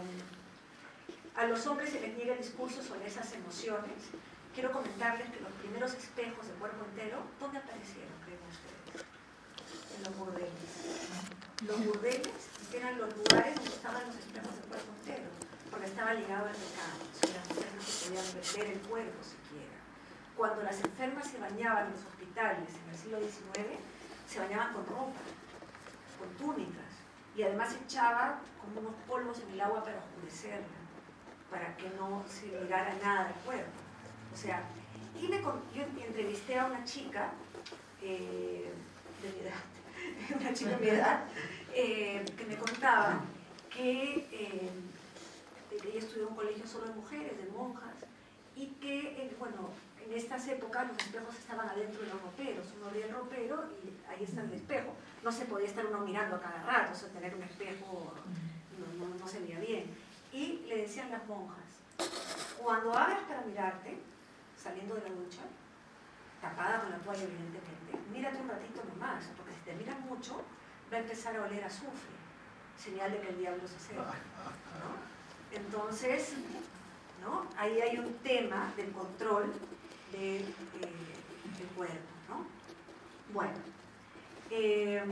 a los hombres se les niega el discurso sobre esas emociones. Quiero comentarles que los primeros espejos de cuerpo entero, ¿dónde aparecieron, creen ustedes? En los burdeles. Los burdeles eran los lugares donde estaban los espejos de cuerpo entero, porque estaba ligado al pecado. O sea, las mujeres no se podían ver el cuerpo siquiera. Cuando las enfermas se bañaban en los hospitales en el siglo diecinueve, se bañaban con ropa, con túnicas, y además echaban como unos polvos en el agua para oscurecerla, para que no se mirara nada del cuerpo. O sea, y me, yo entrevisté a una chica eh, de mi edad, una chica de mi edad, eh, que me contaba que, eh, que ella estudió en un colegio solo de mujeres, de monjas, y que, eh, bueno, en estas épocas los espejos estaban adentro de los roperos. Uno abría el ropero y ahí está el espejo. No se podía estar uno mirando a cada rato, o sea, tener un espejo no, no, no se veía bien. Y le decían las monjas, cuando abras para mirarte, saliendo de la ducha, tapada con la toalla evidentemente, mírate un ratito nomás, porque si te miras mucho, va a empezar a oler azufre, señal de que el diablo se acerca, ¿no? Entonces, ¿no? Ahí hay un tema del control de, eh, del cuerpo, ¿no? Bueno, eh,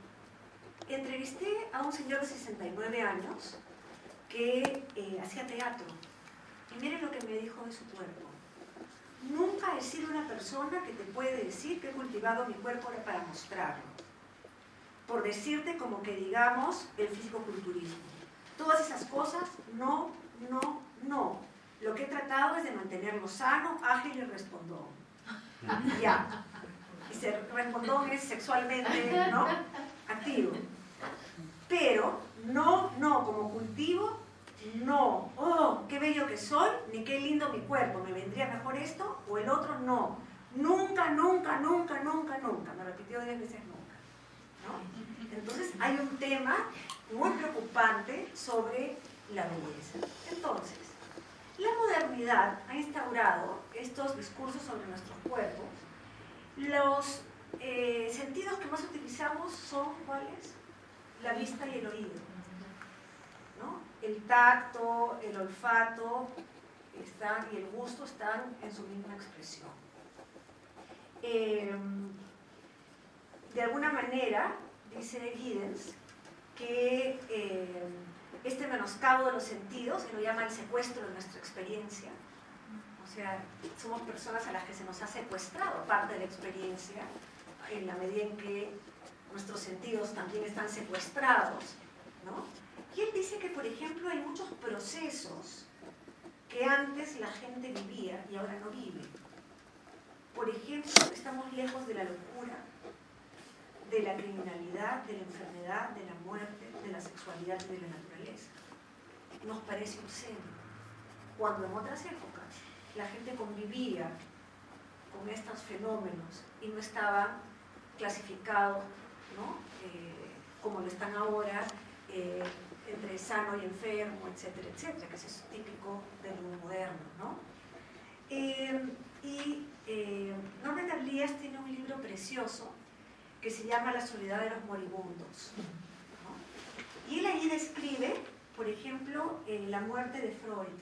entrevisté a un señor de sesenta y nueve años que eh, hacía teatro, y miren lo que me dijo de su cuerpo. Nunca he sido una persona que te puede decir que he cultivado mi cuerpo para mostrarlo, por decirte como que digamos el fisicoculturismo. Todas esas cosas, no, no, no. Lo que he tratado es de mantenerlo sano, ágil y respondón. Ya. Y ser respondón es sexualmente, ¿no? Activo. Pero no, no, como cultivo, no. Oh, qué bello que soy, ni qué lindo mi cuerpo. ¿Me vendría mejor esto o el otro? No. Nunca, nunca, nunca, nunca, nunca. Me repitió diez veces nunca. ¿no? Entonces hay un tema muy preocupante sobre la belleza. Entonces, la modernidad ha instaurado estos discursos sobre nuestros cuerpos. Los eh, sentidos que más utilizamos son, ¿cuáles? La vista y el oído, ¿no? El tacto, el olfato están, y el gusto están en su misma expresión. Eh, de alguna manera, dice Giddens, que eh, este menoscabo de los sentidos, se lo llama el secuestro de nuestra experiencia. O sea, somos personas a las que se nos ha secuestrado parte de la experiencia, en la medida en que nuestros sentidos también están secuestrados, ¿no? Y él dice que, por ejemplo, hay muchos procesos que antes la gente vivía y ahora no vive. Por ejemplo, estamos lejos de la locura, de la criminalidad, de la enfermedad, de la muerte, de la sexualidad y de la naturaleza. Nos parece obsceno, cuando en otras épocas la gente convivía con estos fenómenos y no estaba clasificado, ¿no? eh, como lo están ahora, eh, entre sano y enfermo, etcétera, etcétera, que eso es típico del mundo moderno, ¿no? Eh, y eh, Norbert Elias tiene un libro precioso que se llama La soledad de los moribundos, ¿no? Y él ahí describe, por ejemplo, eh, la muerte de Freud.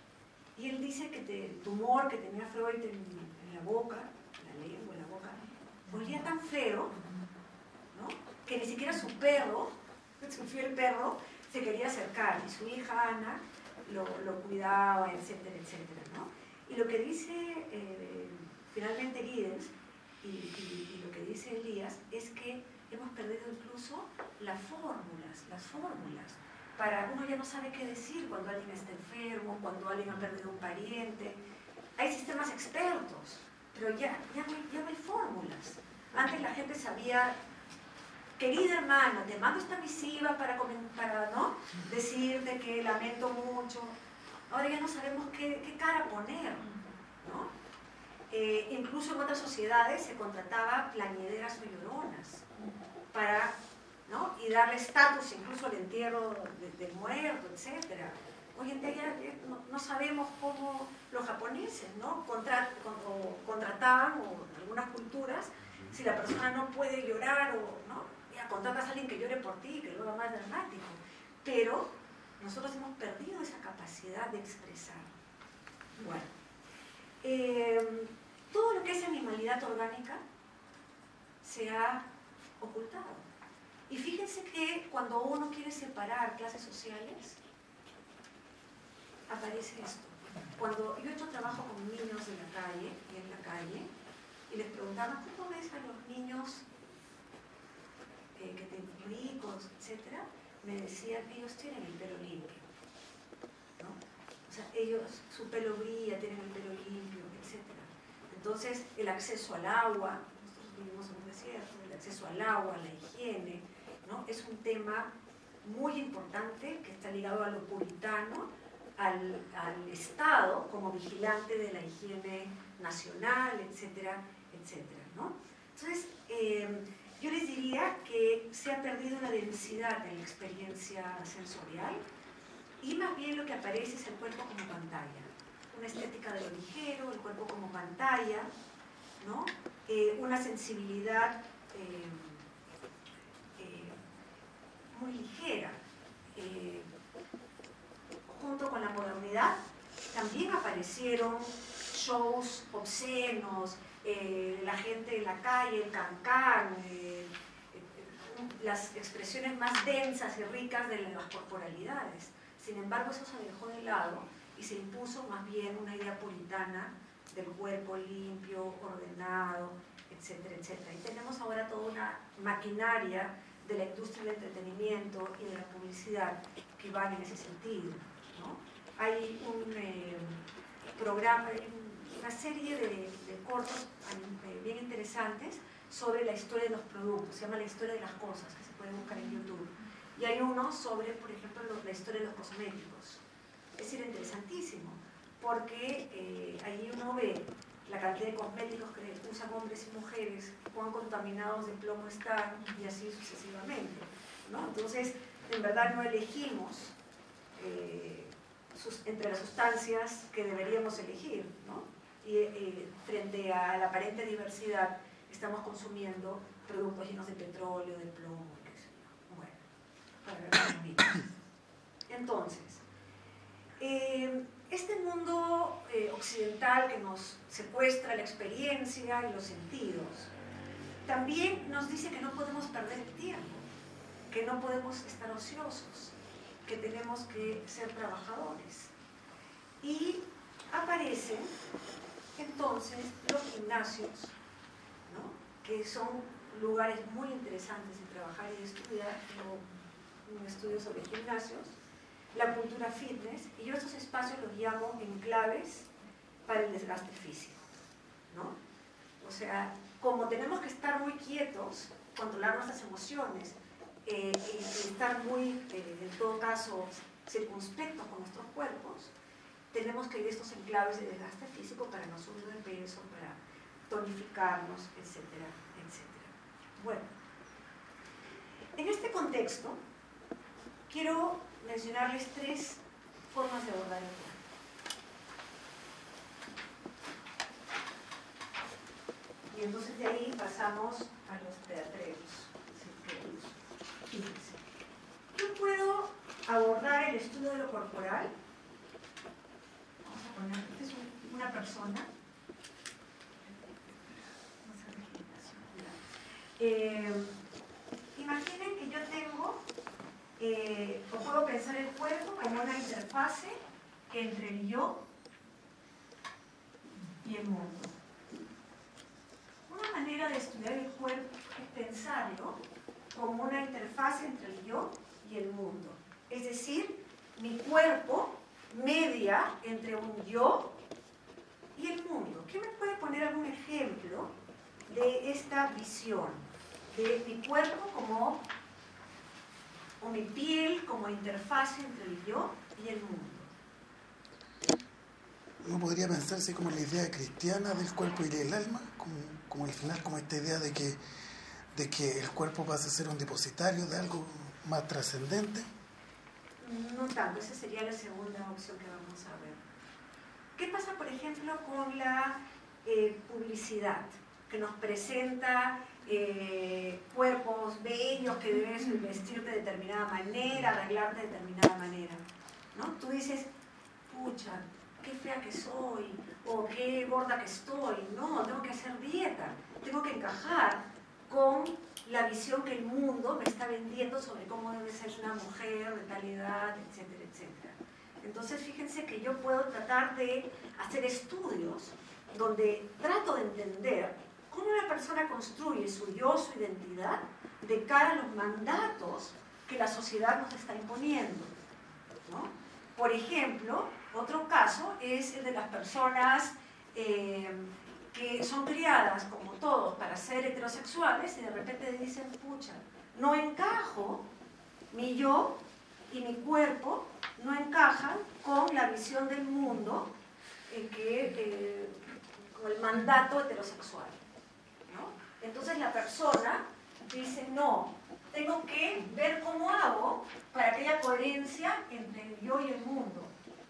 Y él dice que te, el tumor que tenía Freud en, en la boca, en la lengua, en la boca, olía tan feo, ¿no? Que ni siquiera su perro, su fiel perro, se quería acercar. Y su hija Ana lo, lo cuidaba, etcétera, etcétera, ¿no? Y lo que dice eh, finalmente Giddens y, y, y lo que dice Elías es que hemos perdido incluso las fórmulas, las fórmulas. Para uno ya no sabe qué decir cuando alguien está enfermo, cuando alguien ha perdido un pariente. Hay sistemas expertos, pero ya, ya, no, hay, ya no hay fórmulas. Antes la gente sabía, querida hermana, te mando esta misiva para, para ¿no? decirte que lamento mucho. Ahora ya no sabemos qué, qué cara poner, ¿no? Eh, incluso en otras sociedades se contrataba plañideras o lloronas para, ¿no? y darle estatus incluso al entierro de, del muerto, etcétera. Hoy en día ya no, no sabemos cómo los japoneses, ¿no? Contra, con, o contrataban, o en algunas culturas, si la persona no puede llorar, o ¿no? ya contratas a alguien que llore por ti, que lo haga más dramático. Pero nosotros hemos perdido esa capacidad de expresar. Bueno, eh, todo lo que es animalidad orgánica se ha ocultado. Y fíjense que cuando uno quiere separar clases sociales, aparece esto. Cuando yo he hecho trabajo con niños de la calle, y en la calle, y les preguntaba, ¿cómo ves a los niños eh, que tienen ricos, etcétera? Me decían que ellos tienen el pelo limpio, ¿no? O sea, ellos, su pelo brilla, tienen el pelo limpio, etcétera. Entonces, el acceso al agua, nosotros vivimos en un desierto, el acceso al agua, la higiene, ¿no? Es un tema muy importante que está ligado a lo puritano, al, al Estado como vigilante de la higiene nacional, etcétera, etcétera, ¿no? Entonces, eh, yo les diría que se ha perdido la densidad de la experiencia sensorial y más bien lo que aparece es el cuerpo como pantalla. Una estética de lo ligero, el cuerpo como pantalla, ¿no? Eh, una sensibilidad eh, eh, muy ligera. Eh, junto con la modernidad también aparecieron shows obscenos, eh, la gente en la calle, el cancán, eh, eh, las expresiones más densas y ricas de las corporalidades. Sin embargo, eso se dejó de lado y se impuso más bien una idea puritana del cuerpo limpio, ordenado, etcétera, etcétera. Y tenemos ahora toda una maquinaria de la industria del entretenimiento y de la publicidad que van en ese sentido, ¿no? Hay un eh, programa, una serie de, de cortos eh, bien interesantes sobre la historia de los productos, se llama La historia de las cosas, que se puede buscar en YouTube. Y hay uno sobre, por ejemplo, la historia de los cosméticos. Es decir, interesantísimo, porque eh, ahí uno ve la cantidad de cosméticos que usan hombres y mujeres, cuán contaminados de plomo están, y así sucesivamente, ¿no? Entonces, en verdad no elegimos eh, sus, entre las sustancias que deberíamos elegir, ¿no? Y eh, frente a la aparente diversidad, estamos consumiendo productos llenos de petróleo, de plomo, qué sé yo. Bueno, para ver un poquito. Entonces, eh, este mundo eh, occidental que nos secuestra la experiencia y los sentidos, también nos dice que no podemos perder el tiempo, que no podemos estar ociosos, que tenemos que ser trabajadores. Y aparecen entonces los gimnasios, ¿no? Que son lugares muy interesantes de trabajar y de estudiar. Yo, un estudio sobre gimnasios, la cultura fitness, y yo estos espacios los llamo enclaves para el desgaste físico, ¿no? O sea, como tenemos que estar muy quietos, controlar nuestras emociones, eh, y, y estar muy, eh, en todo caso, circunspectos con nuestros cuerpos, tenemos que ir a estos enclaves de desgaste físico para no subir de peso, para tonificarnos, etcétera, etcétera. Bueno, en este contexto, quiero mencionarles tres formas de abordar el cuerpo. Y entonces de ahí pasamos a los teatreros. Fíjense. Yo puedo abordar el estudio de lo corporal. Vamos a poner, esta es un, una persona. Vamos a ver, eh, imaginen que yo tengo, eh, o puedo pensar el cuerpo como una interfase entre el yo y el mundo. Una manera de estudiar el cuerpo es pensarlo como una interfaz entre el yo y el mundo. Es decir, mi cuerpo media entre un yo y el mundo. ¿Quién me puede poner algún ejemplo de esta visión? De mi cuerpo como, o mi piel como interfaz entre el yo y el mundo. Uno podría pensarse como la idea cristiana del cuerpo y del alma, como, como al final como esta idea de que, de que el cuerpo pasa a ser un depositario de algo más trascendente. No tanto, esa sería la segunda opción que vamos a ver. ¿Qué pasa, por ejemplo, con la eh, publicidad? Que nos presenta eh, cuerpos bellos, que debes vestirte de determinada manera, arreglarte de determinada manera, ¿no? Tú dices, pucha, qué fea que soy, o qué gorda que estoy. No, tengo que hacer dieta, tengo que encajar con la visión que el mundo me está vendiendo sobre cómo debe ser una mujer de tal edad, etcétera, etcétera. Entonces, fíjense que yo puedo tratar de hacer estudios donde trato de entender cómo una persona construye su yo, su identidad, de cara a los mandatos que la sociedad nos está imponiendo, ¿no? Por ejemplo, otro caso es el de las personas eh, que son criadas, como todos, para ser heterosexuales y de repente dicen, pucha, no encajo, mi yo y mi cuerpo no encajan con la visión del mundo en que, eh, con el mandato heterosexual, ¿no? Entonces la persona dice, no, tengo que ver cómo hago para que haya coherencia entre el yo y el mundo,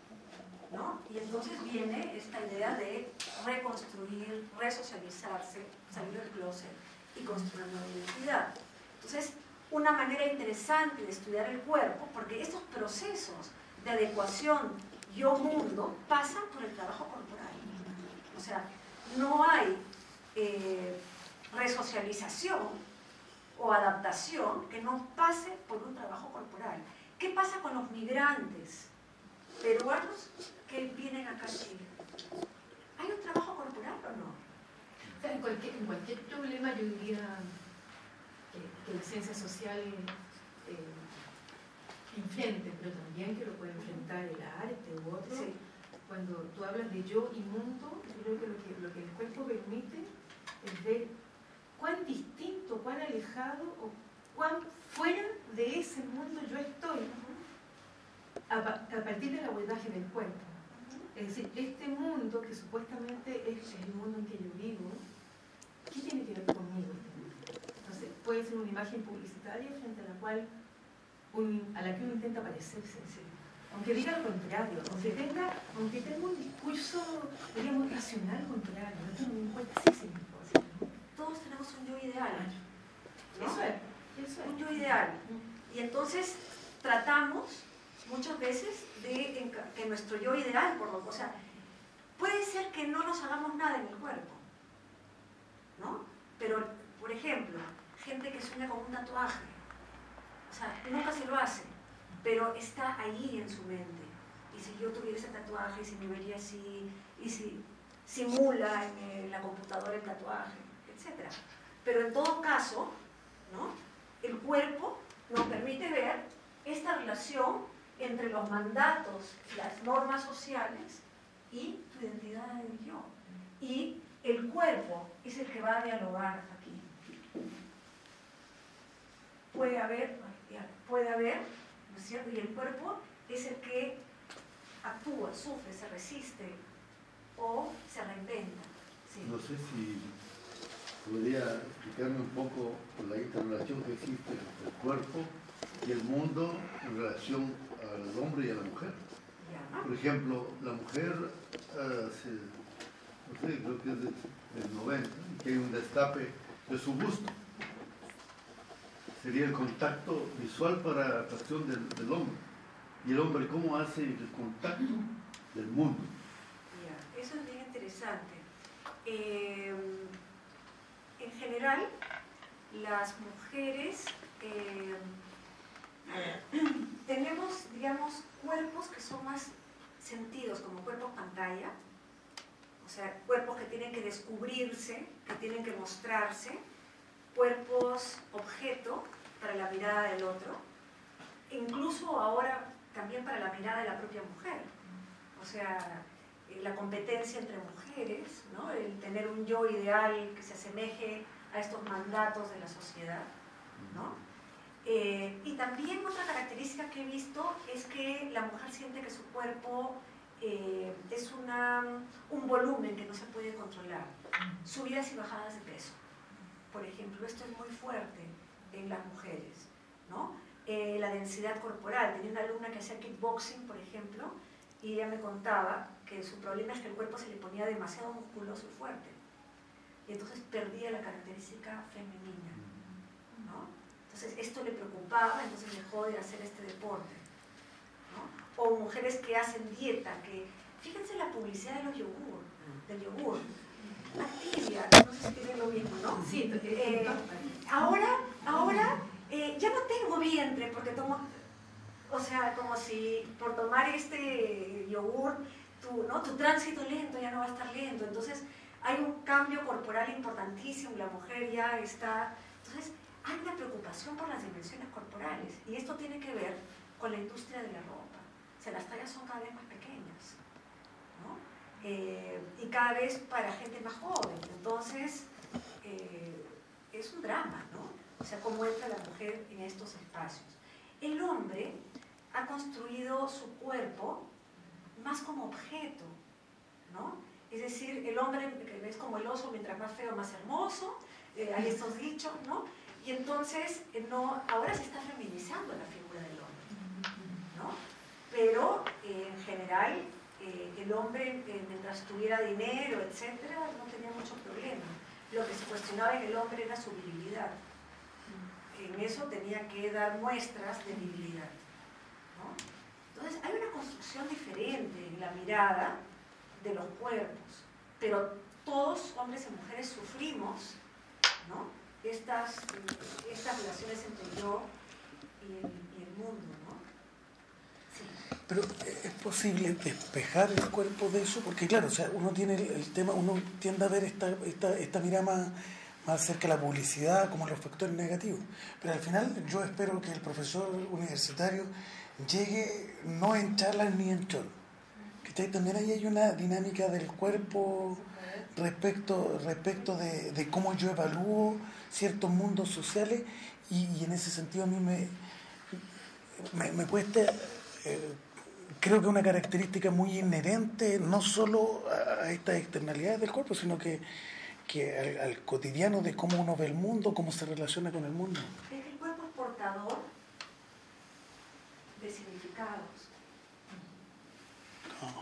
¿no? Y entonces viene esta idea de reconstruir, resocializarse, salir del closet y construir una nueva identidad. Entonces, una manera interesante de estudiar el cuerpo, porque estos procesos de adecuación yo-mundo pasan por el trabajo corporal. O sea, no hay eh, resocialización o adaptación que no pase por un trabajo corporal. ¿Qué pasa con los migrantes peruanos que vienen acá a Chile? ¿Hay un trabajo corporal o no? O sea, en, cualquier, en cualquier problema yo diría que, que la ciencia social eh, enfrente, pero también que lo puede enfrentar el arte u otro. Sí. Cuando tú hablas de yo y mundo, yo creo que lo que, lo que el cuerpo permite es ver cuán distinto, cuán alejado o cuán fuera de ese mundo yo estoy a, a partir del abordaje del cuerpo. Es decir, este mundo que supuestamente es el mundo en que yo vivo, ¿qué tiene que ver conmigo? Entonces, puede ser una imagen publicitaria frente a la cual un, a la que uno intenta parecerse, ¿sí? Aunque diga lo contrario, aunque tenga, aunque tenga un discurso, digamos, racional contrario, no me importa si se me importa, ¿no? Todos tenemos un yo ideal, ¿no? Eso es, eso es. Un yo ideal. Y entonces tratamos muchas veces de que nuestro yo ideal, por lo que, o sea, puede ser que no nos hagamos nada en el cuerpo, ¿no? Pero, por ejemplo, gente que sueña con un tatuaje, o sea, nunca se lo hace, pero está ahí en su mente. Y si yo tuviera ese tatuaje, y si me vería así, y si simula en la computadora el tatuaje, etcétera. Pero en todo caso, ¿no? El cuerpo nos permite ver esta relación entre los mandatos, las normas sociales y tu identidad del yo. Y el cuerpo es el que va a dialogar aquí. Puede haber, puede haber, ¿no es cierto? Y el cuerpo es el que actúa, sufre, se resiste o se reinventa. Sí. No sé si podría explicarme un poco la interrelación que existe entre el cuerpo y el mundo en relación al hombre y a la mujer. Ya. Por ejemplo, la mujer, uh, se, no sé, creo que es del, del noventa, y que hay un destape de su busto. Sería el contacto visual para atracción del, del hombre. Y el hombre, ¿cómo hace el contacto del mundo? Ya, eso es bien interesante. Eh, en general, las mujeres eh, tenemos, digamos, cuerpos que son más sentidos, como cuerpos pantalla, o sea, cuerpos que tienen que descubrirse, que tienen que mostrarse, cuerpos objeto para la mirada del otro, incluso ahora también para la mirada de la propia mujer. O sea, la competencia entre mujeres, ¿no? El tener un yo ideal que se asemeje a estos mandatos de la sociedad, ¿no? Eh, y también otra característica que he visto es que la mujer siente que su cuerpo eh, es una, un volumen que no se puede controlar. Subidas y bajadas de peso, por ejemplo, esto es muy fuerte en las mujeres, ¿no? Eh, la densidad corporal. Tenía una alumna que hacía kickboxing, por ejemplo, y ella me contaba que su problema es que el cuerpo se le ponía demasiado musculoso y fuerte, y entonces perdía la característica femenina, ¿no? Entonces esto le preocupaba, entonces dejó de hacer este deporte, ¿no? O mujeres que hacen dieta, que fíjense la publicidad de los yogur, del yogur, Activia, no sé si tienen lo mismo, ¿no? Sí, eh, ahora, ahora eh, ya no tengo vientre porque tomo, o sea, como si por tomar este yogur, tu, ¿no? tu tránsito lento ya no va a estar lento. Entonces hay un cambio corporal importantísimo, la mujer ya está... Entonces hay una preocupación por las dimensiones corporales, y esto tiene que ver con la industria de la ropa. O sea, las tallas son cada vez más pequeñas, ¿no? Eh, y cada vez para gente más joven. Entonces eh, es un drama, ¿no? O sea, cómo entra la mujer en estos espacios. El hombre ha construido su cuerpo más como objeto, ¿no? Es decir, el hombre es como el oso, mientras más feo, más hermoso, eh, hay estos dichos, ¿no? Y entonces, eh, no, ahora se está feminizando la figura del hombre, ¿no? Pero, eh, en general, eh, el hombre, eh, mientras tuviera dinero, etcétera, no tenía mucho problema. Lo que se cuestionaba en el hombre era su virilidad. En eso tenía que dar muestras de virilidad, ¿no? Entonces, hay una construcción diferente en la mirada de los cuerpos, pero todos, hombres y mujeres, sufrimos, ¿no? estas, estas relaciones entre yo y el, y el mundo, ¿no? Sí. Pero ¿es posible despejar el cuerpo de eso? Porque claro, o sea, uno tiene el, el tema, uno tiende a ver esta, esta, esta mirada más, más cerca de la publicidad, como los factores negativos. Pero al final yo espero que el profesor universitario llegue no en charlas ni en choro. Que también ahí hay una dinámica del cuerpo respecto, respecto de, de cómo yo evalúo ciertos mundos sociales, y, y en ese sentido a mí me, me, me cuesta eh, creo que es una característica muy inherente no solo a, a estas externalidades del cuerpo, sino que, que al, al cotidiano de cómo uno ve el mundo, cómo se relaciona con el mundo. Es que el cuerpo es portador de significados. Oh.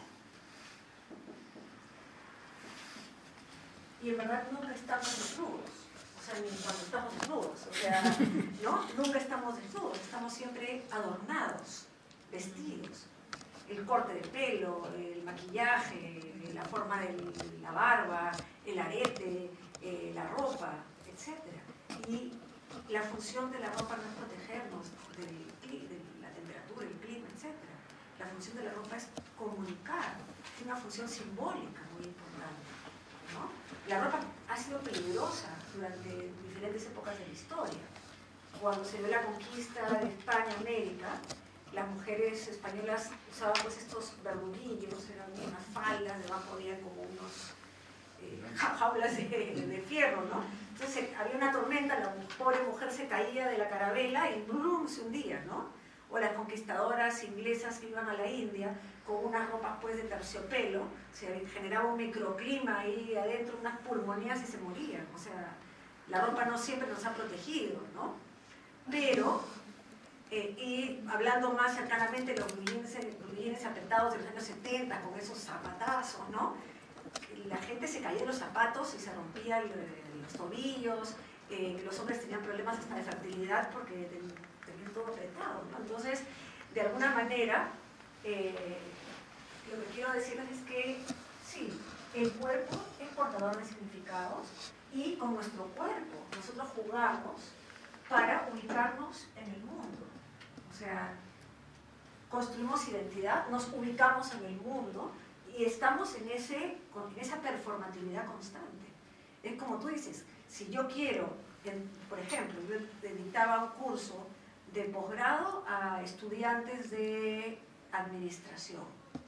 Y en verdad nunca estamos desnudos, o sea, ni cuando estamos desnudos, o sea, ¿no? Nunca estamos desnudos, estamos siempre adornados, vestidos. El corte de pelo, el maquillaje, la forma de la barba, el arete, eh, la ropa, etcétera. Y la función de la ropa no es protegernos del, de la temperatura, el clima, etcétera. La función de la ropa es comunicar, tiene una función simbólica muy importante, ¿no? La ropa ha sido peligrosa durante diferentes épocas de la historia. Cuando se dio la conquista de España, América, las mujeres españolas usaban pues estos bermudillos, eran unas faldas, debajo había como unos eh, jaulas de, de fierro, ¿no? Entonces había una tormenta, la pobre mujer se caía de la carabela y ¡brum!, se hundía, ¿no? O las conquistadoras inglesas que iban a la India con unas ropas pues de terciopelo, se generaba un microclima ahí adentro, unas pulmonías y se morían. O sea, la ropa no siempre nos ha protegido, ¿no? Pero, eh, y hablando más cercanamente, los blue apretados de los años setenta, con esos zapatazos, ¿no? La gente se caía de los zapatos y se rompía el, los tobillos, eh, los hombres tenían problemas hasta de fertilidad porque tenían todo apretado, ¿no? Entonces, de alguna manera, eh, lo que quiero decirles es que sí, el cuerpo es portador de significados y con nuestro cuerpo nosotros jugamos para ubicarnos en el mundo. O sea, construimos identidad, nos ubicamos en el mundo y estamos en, ese, en esa performatividad constante. Es como tú dices, si yo quiero, por ejemplo, yo dictaba un curso de posgrado a estudiantes de administración.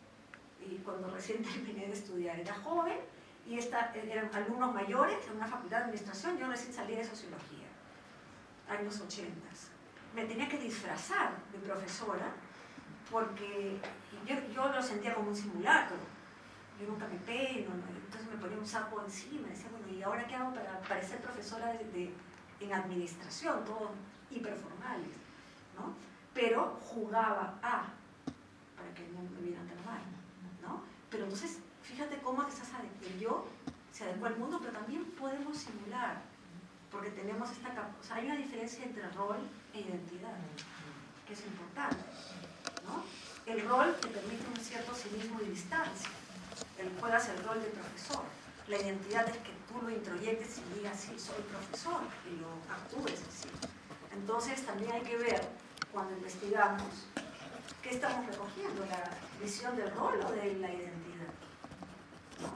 Y cuando recién terminé de estudiar era joven y esta, eran alumnos mayores en una facultad de administración, yo recién salí de sociología, años ochenta. Me tenía que disfrazar de profesora porque yo, yo lo sentía como un simulacro. Yo nunca me peino, ¿no? Entonces me ponía un saco encima y decía, bueno, ¿y ahora qué hago para parecer profesora de, de, en administración? Todos hiperformales, ¿no? Pero jugaba a, para que no me vieran tan mal, ¿no? Pero entonces, fíjate cómo quizás el yo se adecua al mundo, pero también podemos simular, porque tenemos esta capacidad. O sea, hay una diferencia entre rol e identidad, que es importante, ¿no? El rol te permite un cierto cinismo y distancia. El juegas el rol de profesor. La identidad es que tú lo introyectes y digas, sí, soy profesor, y lo actúes así. Entonces, también hay que ver, cuando investigamos, ¿qué estamos recogiendo? ¿La visión del rol o de la identidad? ¿No?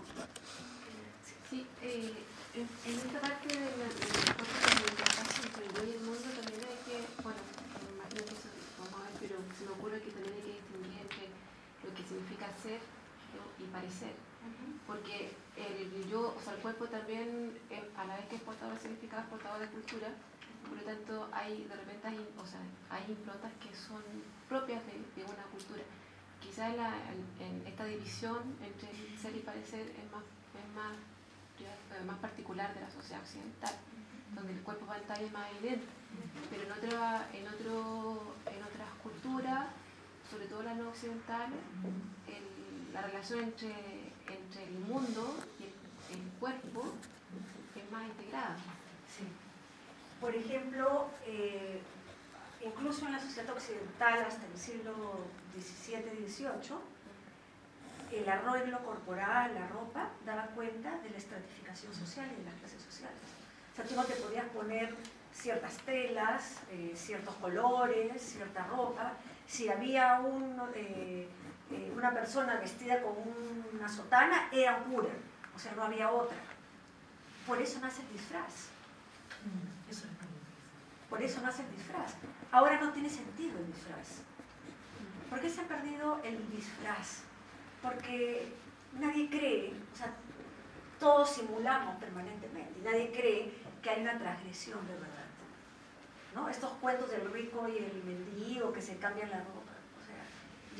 Sí, eh, en, en esta parte de la, de la comunicación entre el yo y el mundo también hay que, bueno, me imagino que eso vamos a ver, pero se me ocurre que también hay que distinguir entre lo que significa ser, ¿no?, y parecer. Porque el yo, o sea, el cuerpo también, eh, a la vez que es portador de significados, es portador de cultura. Por lo tanto, hay, de repente hay, o sea, hay improntas que son propias de, de una cultura. Quizás en, en esta división entre ser y parecer es más, es más, más particular de la sociedad occidental, donde el cuerpo pantalla es más evidente. Pero en, otra, en, otro, en otras culturas, sobre todo las no occidentales, el, la relación entre, entre el mundo y el, el cuerpo es más integrada. Sí. Por ejemplo, eh, incluso en la sociedad occidental hasta el siglo diecisiete dieciocho, el arreglo corporal, la ropa, daba cuenta de la estratificación social y de las clases sociales. O sea, tú no te podías poner ciertas telas, eh, ciertos colores, cierta ropa. Si había un, eh, eh, una persona vestida con una sotana, era un cura, o sea, no había otra. Por eso nace el disfraz. Eso es Por eso nace el disfraz. Ahora no tiene sentido el disfraz. ¿Por qué se ha perdido el disfraz? Porque nadie cree, o sea, todos simulamos permanentemente, y nadie cree que hay una transgresión de verdad, ¿no? Estos cuentos del rico y el mendigo que se cambian la ropa, o sea,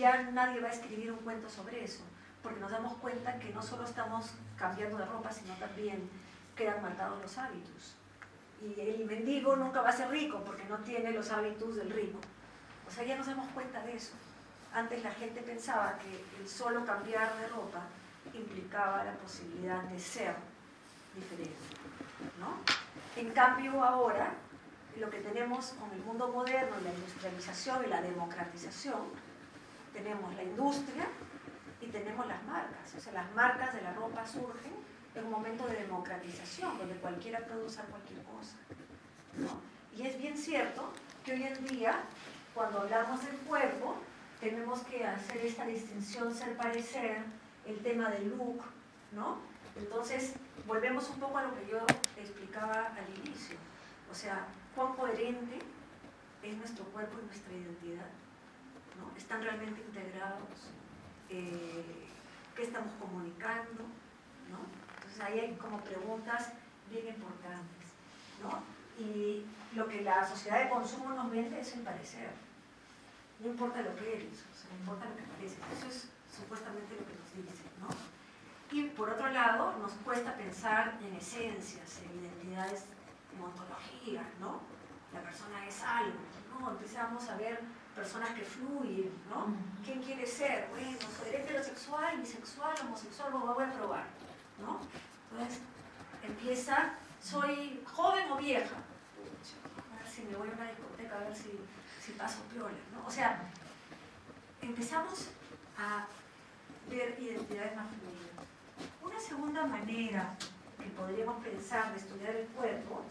ya nadie va a escribir un cuento sobre eso, porque nos damos cuenta que no solo estamos cambiando de ropa, sino también quedan marcados los hábitos. Y el mendigo nunca va a ser rico porque no tiene los hábitos del rico. O sea, ya nos damos cuenta de eso. Antes la gente pensaba que el solo cambiar de ropa implicaba la posibilidad de ser diferente, ¿no? En cambio ahora, lo que tenemos con el mundo moderno, la industrialización y la democratización, tenemos la industria y tenemos las marcas. O sea, las marcas de la ropa surgen en un momento de democratización, donde cualquiera puede usar cualquier cosa, ¿no? Y es bien cierto que hoy en día, cuando hablamos del cuerpo, tenemos que hacer esta distinción ser-parecer, el tema del look, ¿no? Entonces, volvemos un poco a lo que yo explicaba al inicio. O sea, cuán coherente es nuestro cuerpo y nuestra identidad, ¿no? ¿Están realmente integrados? Eh, ¿Qué estamos comunicando? ¿No? Entonces ahí hay como preguntas bien importantes, ¿no? Y lo que la sociedad de consumo nos vende es el parecer. No importa lo que eres, o sea, no importa lo que pareces. Eso es supuestamente lo que nos dicen, ¿no? Y por otro lado, nos cuesta pensar en esencias, en identidades como ontologías, ¿no? La persona es algo, ¿no? Empezamos a ver personas que fluyen, ¿no? ¿Quién quiere ser? Bueno, soy heterosexual, bisexual, homosexual, lo voy a probar, ¿no? Entonces, empieza, soy joven o vieja. A ver si me voy a una discoteca, a ver si, si paso piola, ¿no? O sea, empezamos a ver identidades más fluidas. Una segunda manera que podríamos pensar de estudiar el cuerpo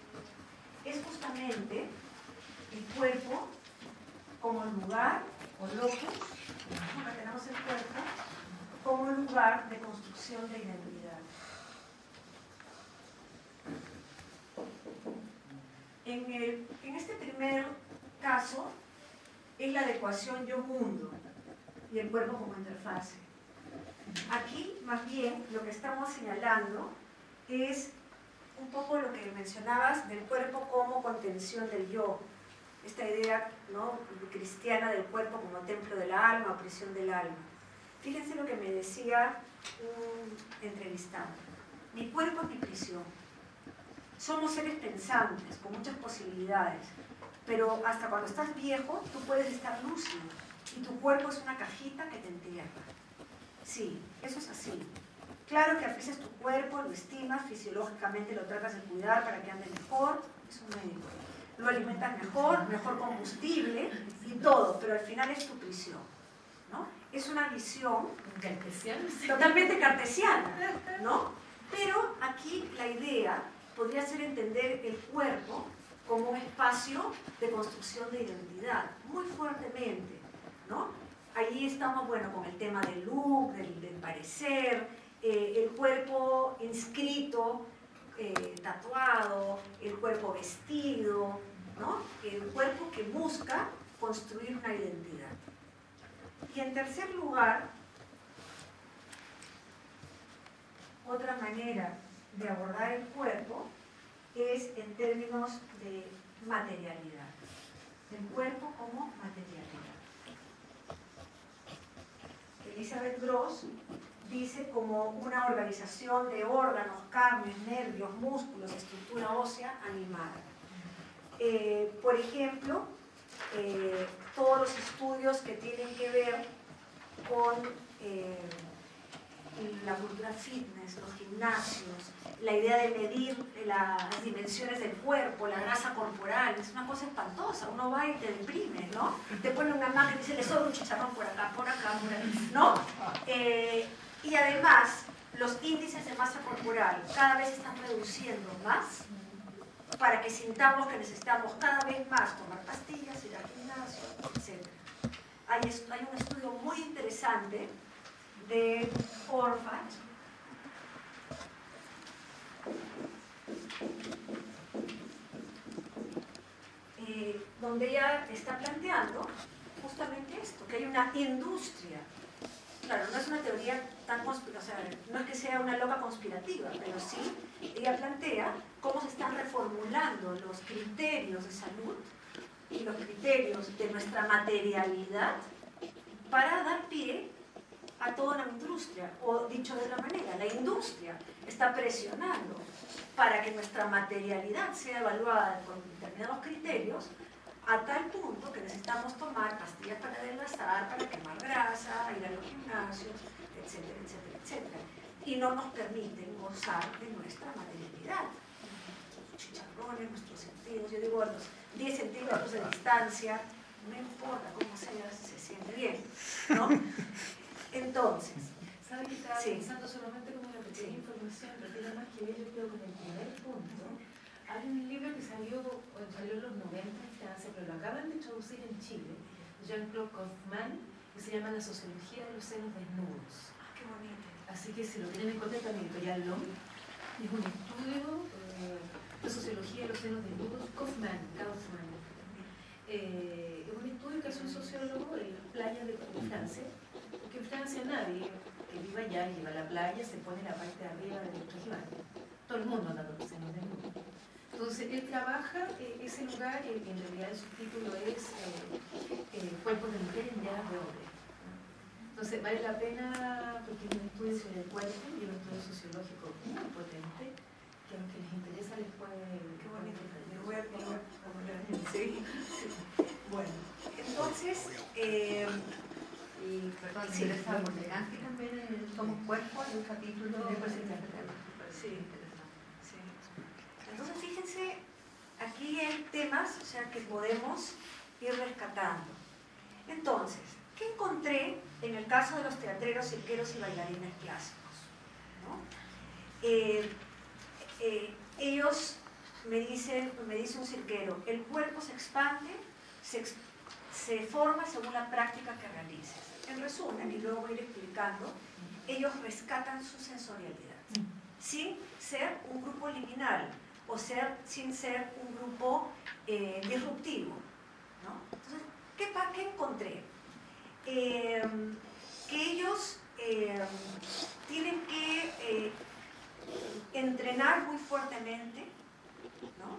es justamente el cuerpo como lugar o locus, ¿no? Tenemos el cuerpo como lugar de construcción de identidad. En, el, en este primer caso es la adecuación yo-mundo y el cuerpo como interfase. Aquí, más bien, lo que estamos señalando es un poco lo que mencionabas del cuerpo como contención del yo. Esta idea, ¿no?, cristiana del cuerpo como templo del alma o prisión del alma. Fíjense lo que me decía un entrevistado. Mi cuerpo es mi prisión. Somos seres pensantes, con muchas posibilidades, pero hasta cuando estás viejo, tú puedes estar lúcido y tu cuerpo es una cajita que te entierra. Sí, eso es así. Claro que aprecias tu cuerpo, lo estimas, fisiológicamente lo tratas de cuidar para que ande mejor, es un médico. Lo alimentas mejor, mejor combustible y todo, pero al final es tu prisión, ¿no? Es una visión cartesiana, totalmente cartesiana, ¿no? Pero aquí la idea podría ser entender el cuerpo como un espacio de construcción de identidad, muy fuertemente, ¿no? Ahí estamos, bueno, con el tema del look, del, del parecer, eh, el cuerpo inscrito, eh, tatuado, el cuerpo vestido, ¿no? El cuerpo que busca construir una identidad. Y en tercer lugar, otra manera de abordar el cuerpo es en términos de materialidad. El cuerpo como materialidad. Elizabeth Gross dice como una organización de órganos, carnes, nervios, músculos, estructura ósea animada. Eh, por ejemplo, eh, todos los estudios que tienen que ver con eh, la cultura fitness, los gimnasios, la idea de medir las dimensiones del cuerpo, la grasa corporal, es una cosa espantosa. Uno va y te deprime, ¿no? Te pone una máquina y dice, le sobra un chicharrón por acá, por acá, por acá, ¿no? Eh, y además, los índices de masa corporal cada vez están reduciendo más para que sintamos que necesitamos cada vez más tomar pastillas, ir al gimnasio, etcétera. Hay, hay un estudio muy interesante de Orfa, eh, donde ella está planteando justamente esto, que hay una industria. Claro, no es una teoría tan conspirativa, o sea, no es que sea una loca conspirativa, pero sí, ella plantea cómo se están reformulando los criterios de salud y los criterios de nuestra materialidad para dar pie a toda una industria, o dicho de otra manera, la industria está presionando para que nuestra materialidad sea evaluada con determinados criterios, a tal punto que necesitamos tomar pastillas para adelgazar, para quemar grasa, ir a los gimnasios, etcétera, etcétera, etcétera. Y no nos permiten gozar de nuestra materialidad. Nuestros chicharrones, nuestros sentidos, yo digo a los diez centímetros de distancia, no importa cómo sea, se siente bien, ¿no? Entonces, ¿sabe que estaba sí. pensando solamente como una pequeña Sí. información, pero tiene más que ver, yo creo, con el primer punto? Hay un libro que salió, salió en los noventa en Francia, pero lo acaban de traducir en Chile, de Jean-Claude Kaufmann, que se llama La sociología de los senos desnudos. Ah, qué bonito. Así que si lo tienen en cuenta, también editorial L O M, es un estudio eh, de sociología de los senos desnudos, Kaufmann, Kaufmann. Eh, es un estudio que hace un sociólogo en las playas de, de Francia, porque en Francia nadie que viva allá lleva a la playa, se pone la parte de arriba de nuestros baños. Todo el mundo anda con los senos desnudos. Entonces, él trabaja eh, ese lugar, y en realidad el subtítulo es eh, eh, Cuerpos de mujer en miradas de hombre. Entonces, vale la pena, porque es un estudio sobre el cuerpo y un estudio sociológico muy potente, que a los que les interesa les puede... Qué bonito. Me voy a poner. Sí. Bueno, entonces, eh, Y, perdón, sí. interesa porque Gandhi también en Somos Cuerpo hay un capítulo Sí. de ese tema. Sí. Sí. Entonces, fíjense, aquí hay temas, o sea, que podemos ir rescatando. Entonces, ¿qué encontré en el caso de los teatreros, cirqueros y bailarines clásicos? ¿No? Eh, eh, ellos me dicen, me dice un cirquero, el cuerpo se expande, se, ex, se forma según la práctica que realices. En resumen, y luego voy a ir explicando, ellos rescatan su sensorialidad, sin ser un grupo liminal, o ser, sin ser un grupo eh, disruptivo, ¿no? Entonces, ¿qué, qué encontré? Eh, que ellos eh, tienen que eh, entrenar muy fuertemente, ¿no?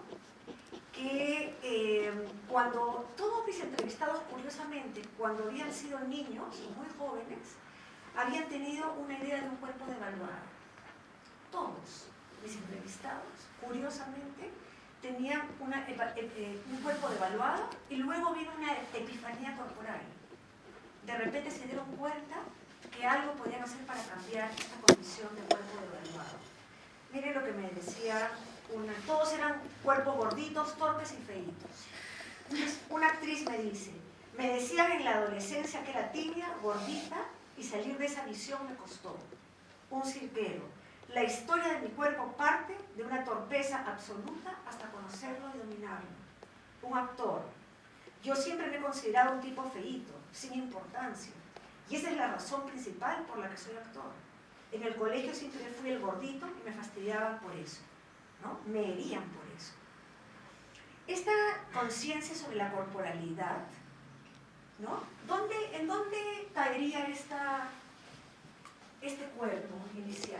Que eh, cuando todos mis entrevistados, curiosamente, cuando habían sido niños, muy jóvenes, habían tenido una idea de un cuerpo devaluado. Todos mis entrevistados, curiosamente, tenían una, eh, un cuerpo devaluado y luego vino una epifanía corporal. De repente se dieron cuenta que algo podían hacer para cambiar esta condición de cuerpo devaluado. Miren lo que me decía una, todos eran cuerpos gorditos, torpes y feitos. Entonces, una actriz me dice, me decían en la adolescencia que era tibia, gordita, y salir de esa visión me costó. Un cirquero, la historia de mi cuerpo parte de una torpeza absoluta hasta conocerlo y dominarlo. Un actor, yo siempre me he considerado un tipo feíto, sin importancia, y esa es la razón principal por la que soy actor. En el colegio siempre fui el gordito y me fastidiaban por eso, ¿no? Me herían por eso. Esta conciencia sobre la corporalidad, ¿no? ¿Dónde, ¿En dónde caería esta, este cuerpo inicial?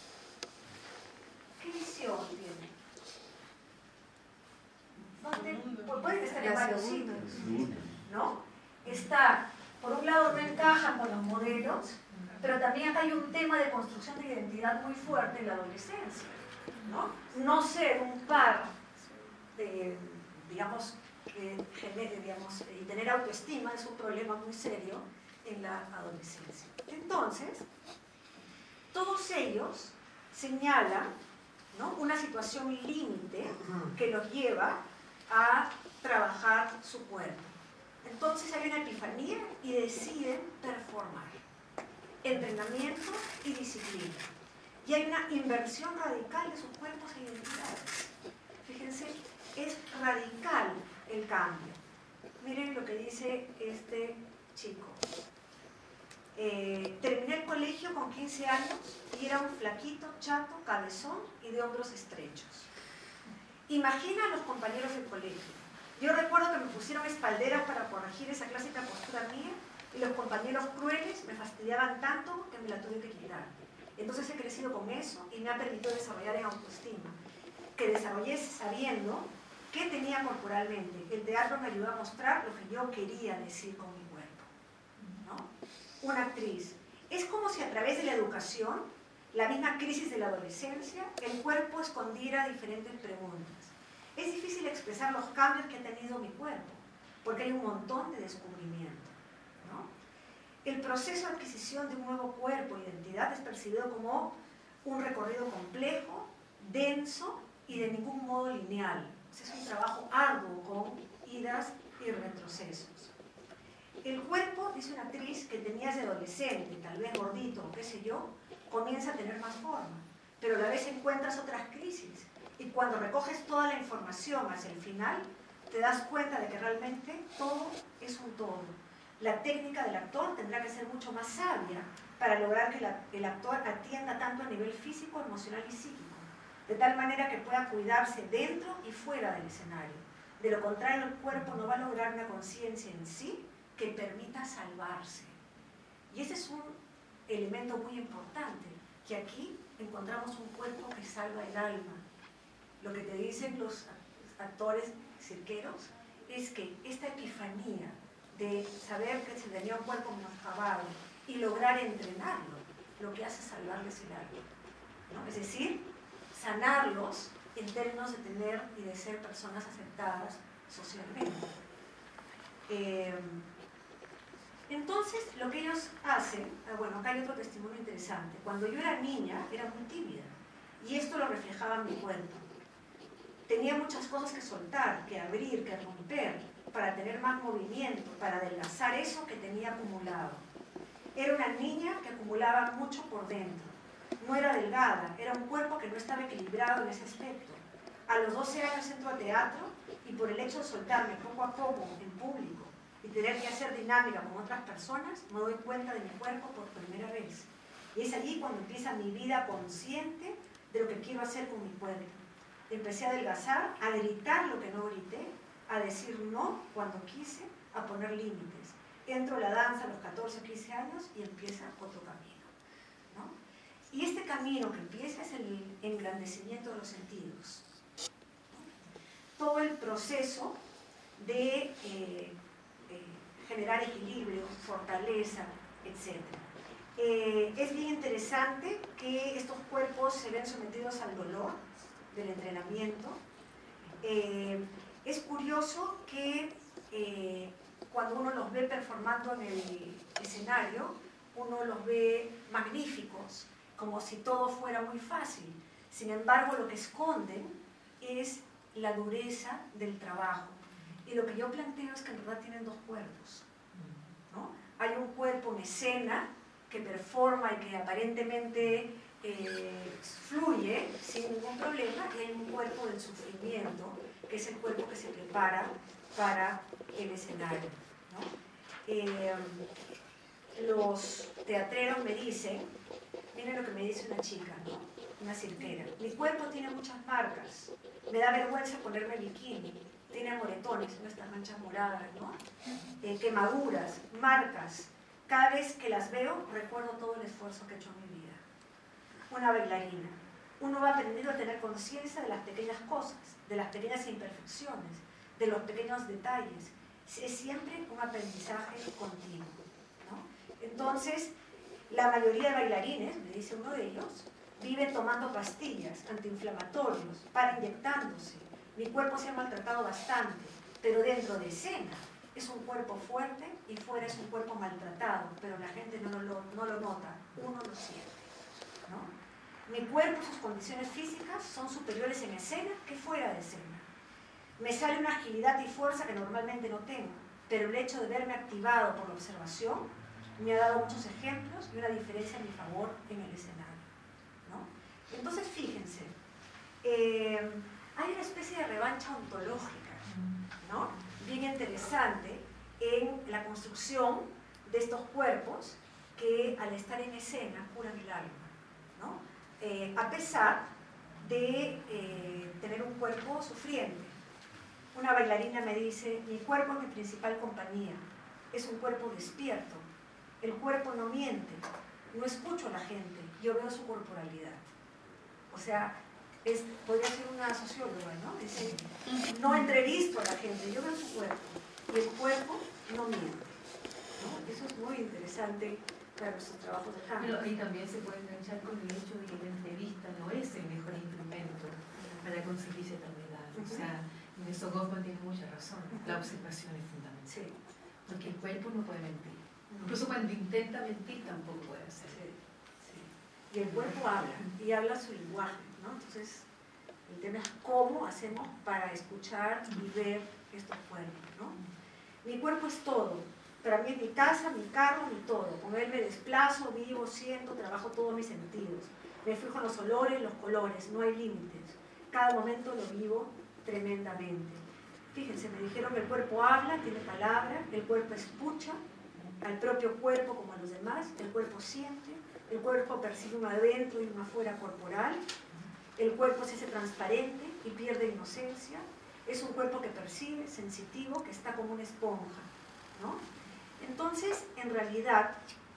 ¿Qué visión tiene? ¿Dónde? Puede estar en varios sitios, ¿no? Está, por un lado, no encaja con los modelos, pero también acá hay un tema de construcción de identidad muy fuerte en la adolescencia, ¿no? No ser un par de, digamos, que genere, digamos, y tener autoestima es un problema muy serio en la adolescencia. Entonces, todos ellos señalan, ¿no?, una situación límite que los lleva a trabajar su cuerpo. Entonces hay una epifanía y deciden performar. Entrenamiento y disciplina. Y hay una inversión radical de sus cuerpos e identidades. Fíjense, es radical el cambio. Miren lo que dice este chico. Eh, terminé el colegio con quince años y era un flaquito, chato, cabezón y de hombros estrechos. Imagina a los compañeros del colegio. Yo recuerdo que me pusieron espalderas para corregir esa clásica postura mía y los compañeros crueles me fastidiaban tanto que me la tuve que quitar. Entonces he crecido con eso y me ha permitido desarrollar en autoestima, que desarrollé sabiendo qué tenía corporalmente. El teatro me ayudó a mostrar lo que yo quería decir con mi cuerpo, ¿no? una actriz. Es como si a través de la educación, la misma crisis de la adolescencia, el cuerpo escondiera diferentes preguntas. Es difícil expresar los cambios que ha tenido mi cuerpo, porque hay un montón de descubrimiento, ¿no? El proceso de adquisición de un nuevo cuerpo, identidad, es percibido como un recorrido complejo, denso y de ningún modo lineal. O sea, es un trabajo arduo con idas y retrocesos. El cuerpo, dice una actriz, que tenías de adolescente, tal vez gordito o qué sé yo, comienza a tener más forma, pero a la vez encuentras otras crisis. Y cuando recoges toda la información hacia el final, te das cuenta de que realmente todo es un todo. La técnica del actor tendrá que ser mucho más sabia para lograr que la, el actor atienda tanto a nivel físico, emocional y psíquico, de tal manera que pueda cuidarse dentro y fuera del escenario. De lo contrario, el cuerpo no va a lograr una conciencia en sí que permita salvarse. Y ese es un elemento muy importante, que aquí encontramos un cuerpo que salva el alma. Lo que te dicen los actores cirqueros es que esta epifanía de saber que se tenía un cuerpo menoscabado y lograr entrenarlo, lo que hace es salvarles el alma, ¿no? Es decir, sanarlos en términos de tener y de ser personas aceptadas socialmente. Eh, entonces, lo que ellos hacen, ah, bueno, acá hay otro testimonio interesante. Cuando yo era niña, era muy tímida, y esto lo reflejaba en mi cuerpo. Tenía muchas cosas que soltar, que abrir, que romper, para tener más movimiento, para adelgazar eso que tenía acumulado. Era una niña que acumulaba mucho por dentro. No era delgada, era un cuerpo que no estaba equilibrado en ese aspecto. A los doce años entro a teatro y por el hecho de soltarme poco a poco en público y tener que hacer dinámica con otras personas, me doy cuenta de mi cuerpo por primera vez. Y es allí cuando empieza mi vida consciente de lo que quiero hacer con mi cuerpo. Empecé a adelgazar, a gritar lo que no grité, a decir no cuando quise, a poner límites. Entro a la danza a los catorce o quince años y empieza otro camino, ¿no? Y este camino que empieza es el engrandecimiento de los sentidos. Todo el proceso de eh, eh, generar equilibrio, fortaleza, etcétera. Eh, es bien interesante que estos cuerpos se ven sometidos al dolor del entrenamiento. Eh, es curioso que eh, cuando uno los ve performando en el escenario, uno los ve magníficos, como si todo fuera muy fácil. Sin embargo, lo que esconden es la dureza del trabajo. Y lo que yo planteo es que en verdad tienen dos cuerpos, ¿no? Hay un cuerpo en escena que performa y que aparentemente eh, fluye sin ningún problema, y hay un cuerpo del sufrimiento, que es el cuerpo que se prepara para el escenario, ¿no? Eh, los teatreros me dicen, miren lo que me dice una chica, ¿no? Una cirquera: mi cuerpo tiene muchas marcas, me da vergüenza ponerme bikini, tiene moretones, ¿no? Estas manchas moradas, ¿no? Eh, quemaduras, marcas. Cada vez que las veo, recuerdo todo el esfuerzo que he hecho en mi vida. Una bailarina. Uno va aprendiendo a tener conciencia de las pequeñas cosas, de las pequeñas imperfecciones, de los pequeños detalles. Es siempre un aprendizaje continuo, ¿no? Entonces, la mayoría de bailarines, me dice uno de ellos, viven tomando pastillas, antiinflamatorios, para inyectándose. Mi cuerpo se ha maltratado bastante, pero dentro de escena es un cuerpo fuerte y fuera es un cuerpo maltratado, pero la gente no lo, no lo nota, uno lo siente, ¿no? Mi cuerpo y sus condiciones físicas son superiores en escena que fuera de escena. Me sale una agilidad y fuerza que normalmente no tengo, pero el hecho de verme activado por la observación me ha dado muchos ejemplos y una diferencia a mi favor en el escenario, ¿no? Entonces, fíjense, eh, hay una especie de revancha ontológica, ¿no? Bien interesante en la construcción de estos cuerpos que al estar en escena curan el alma, ¿no? Eh, a pesar de eh, tener un cuerpo sufriente. Una bailarina me dice: mi cuerpo es mi principal compañía, es un cuerpo despierto, el cuerpo no miente, no escucho a la gente, yo veo su corporalidad. O sea, es, podría ser una socióloga, ¿no? Dice, no entrevisto a la gente, yo veo su cuerpo, y el cuerpo no miente, ¿no? Eso es muy interesante para nuestros trabajos de Pero campo. ahí también se puede enganchar con el hecho de que la entrevista no es el mejor instrumento para conseguirse tal verdad. O sea, en eso Goffman tiene mucha razón. La observación es fundamental. Sí. Porque el cuerpo no puede mentir. Incluso cuando intenta mentir tampoco puede hacerlo. Sí, sí. Y el cuerpo habla, y habla su lenguaje, ¿no? Entonces, el tema es cómo hacemos para escuchar y ver estos cuerpos, ¿no? Mi cuerpo es todo. Para mí es mi casa, mi carro, mi todo. Con él me desplazo, vivo, siento, trabajo todos mis sentidos. Me fijo en los olores, los colores, no hay límites. Cada momento lo vivo tremendamente. Fíjense, me dijeron que el cuerpo habla, tiene palabra, el cuerpo escucha al propio cuerpo como a los demás, el cuerpo siente, el cuerpo percibe un adentro y un afuera corporal, el cuerpo se hace transparente y pierde inocencia, es un cuerpo que percibe, sensitivo, que está como una esponja, ¿no? Entonces, en realidad,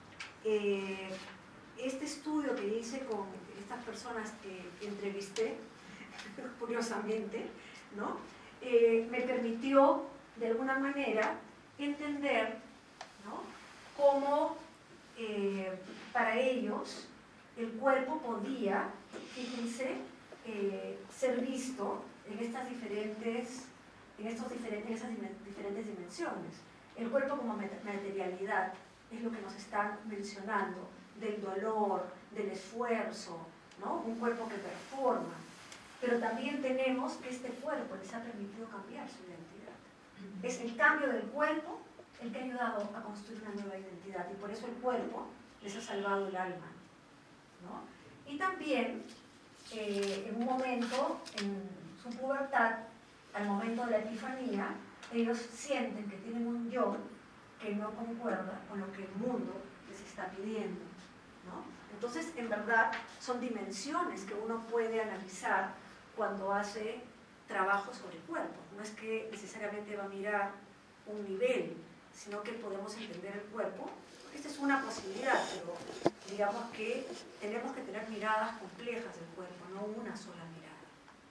eh, este estudio que hice con estas personas que entrevisté, curiosamente, ¿no? Eh, me permitió, de alguna manera, entender, ¿no?, cómo eh, para ellos el cuerpo podía, fíjense, eh, ser visto en estas diferentes, en estos diferentes, en esas diferentes dimensiones. El cuerpo como materialidad es lo que nos están mencionando, del dolor, del esfuerzo, ¿no? Un cuerpo que performa. Pero también tenemos que este cuerpo les ha permitido cambiar su identidad. Es el cambio del cuerpo el que ha ayudado a construir una nueva identidad, y por eso el cuerpo les ha salvado el alma, ¿no? Y también, eh, en un momento, en su pubertad, al momento de la epifanía, ellos sienten que tienen un yo que no concuerda con lo que el mundo les está pidiendo, ¿no? Entonces, en verdad, son dimensiones que uno puede analizar cuando hace trabajo sobre el cuerpo. No es que necesariamente va a mirar un nivel, sino que podemos entender el cuerpo. Esta es una posibilidad, pero digamos que tenemos que tener miradas complejas del cuerpo, no una sola mirada,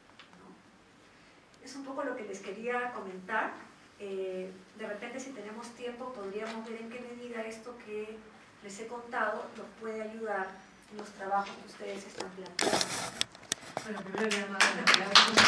¿no? Es un poco lo que les quería comentar. Eh, de repente, si tenemos tiempo, podríamos ver en qué medida esto que les he contado los puede ayudar en los trabajos que ustedes están planteando. Bueno, primero le damos las gracias.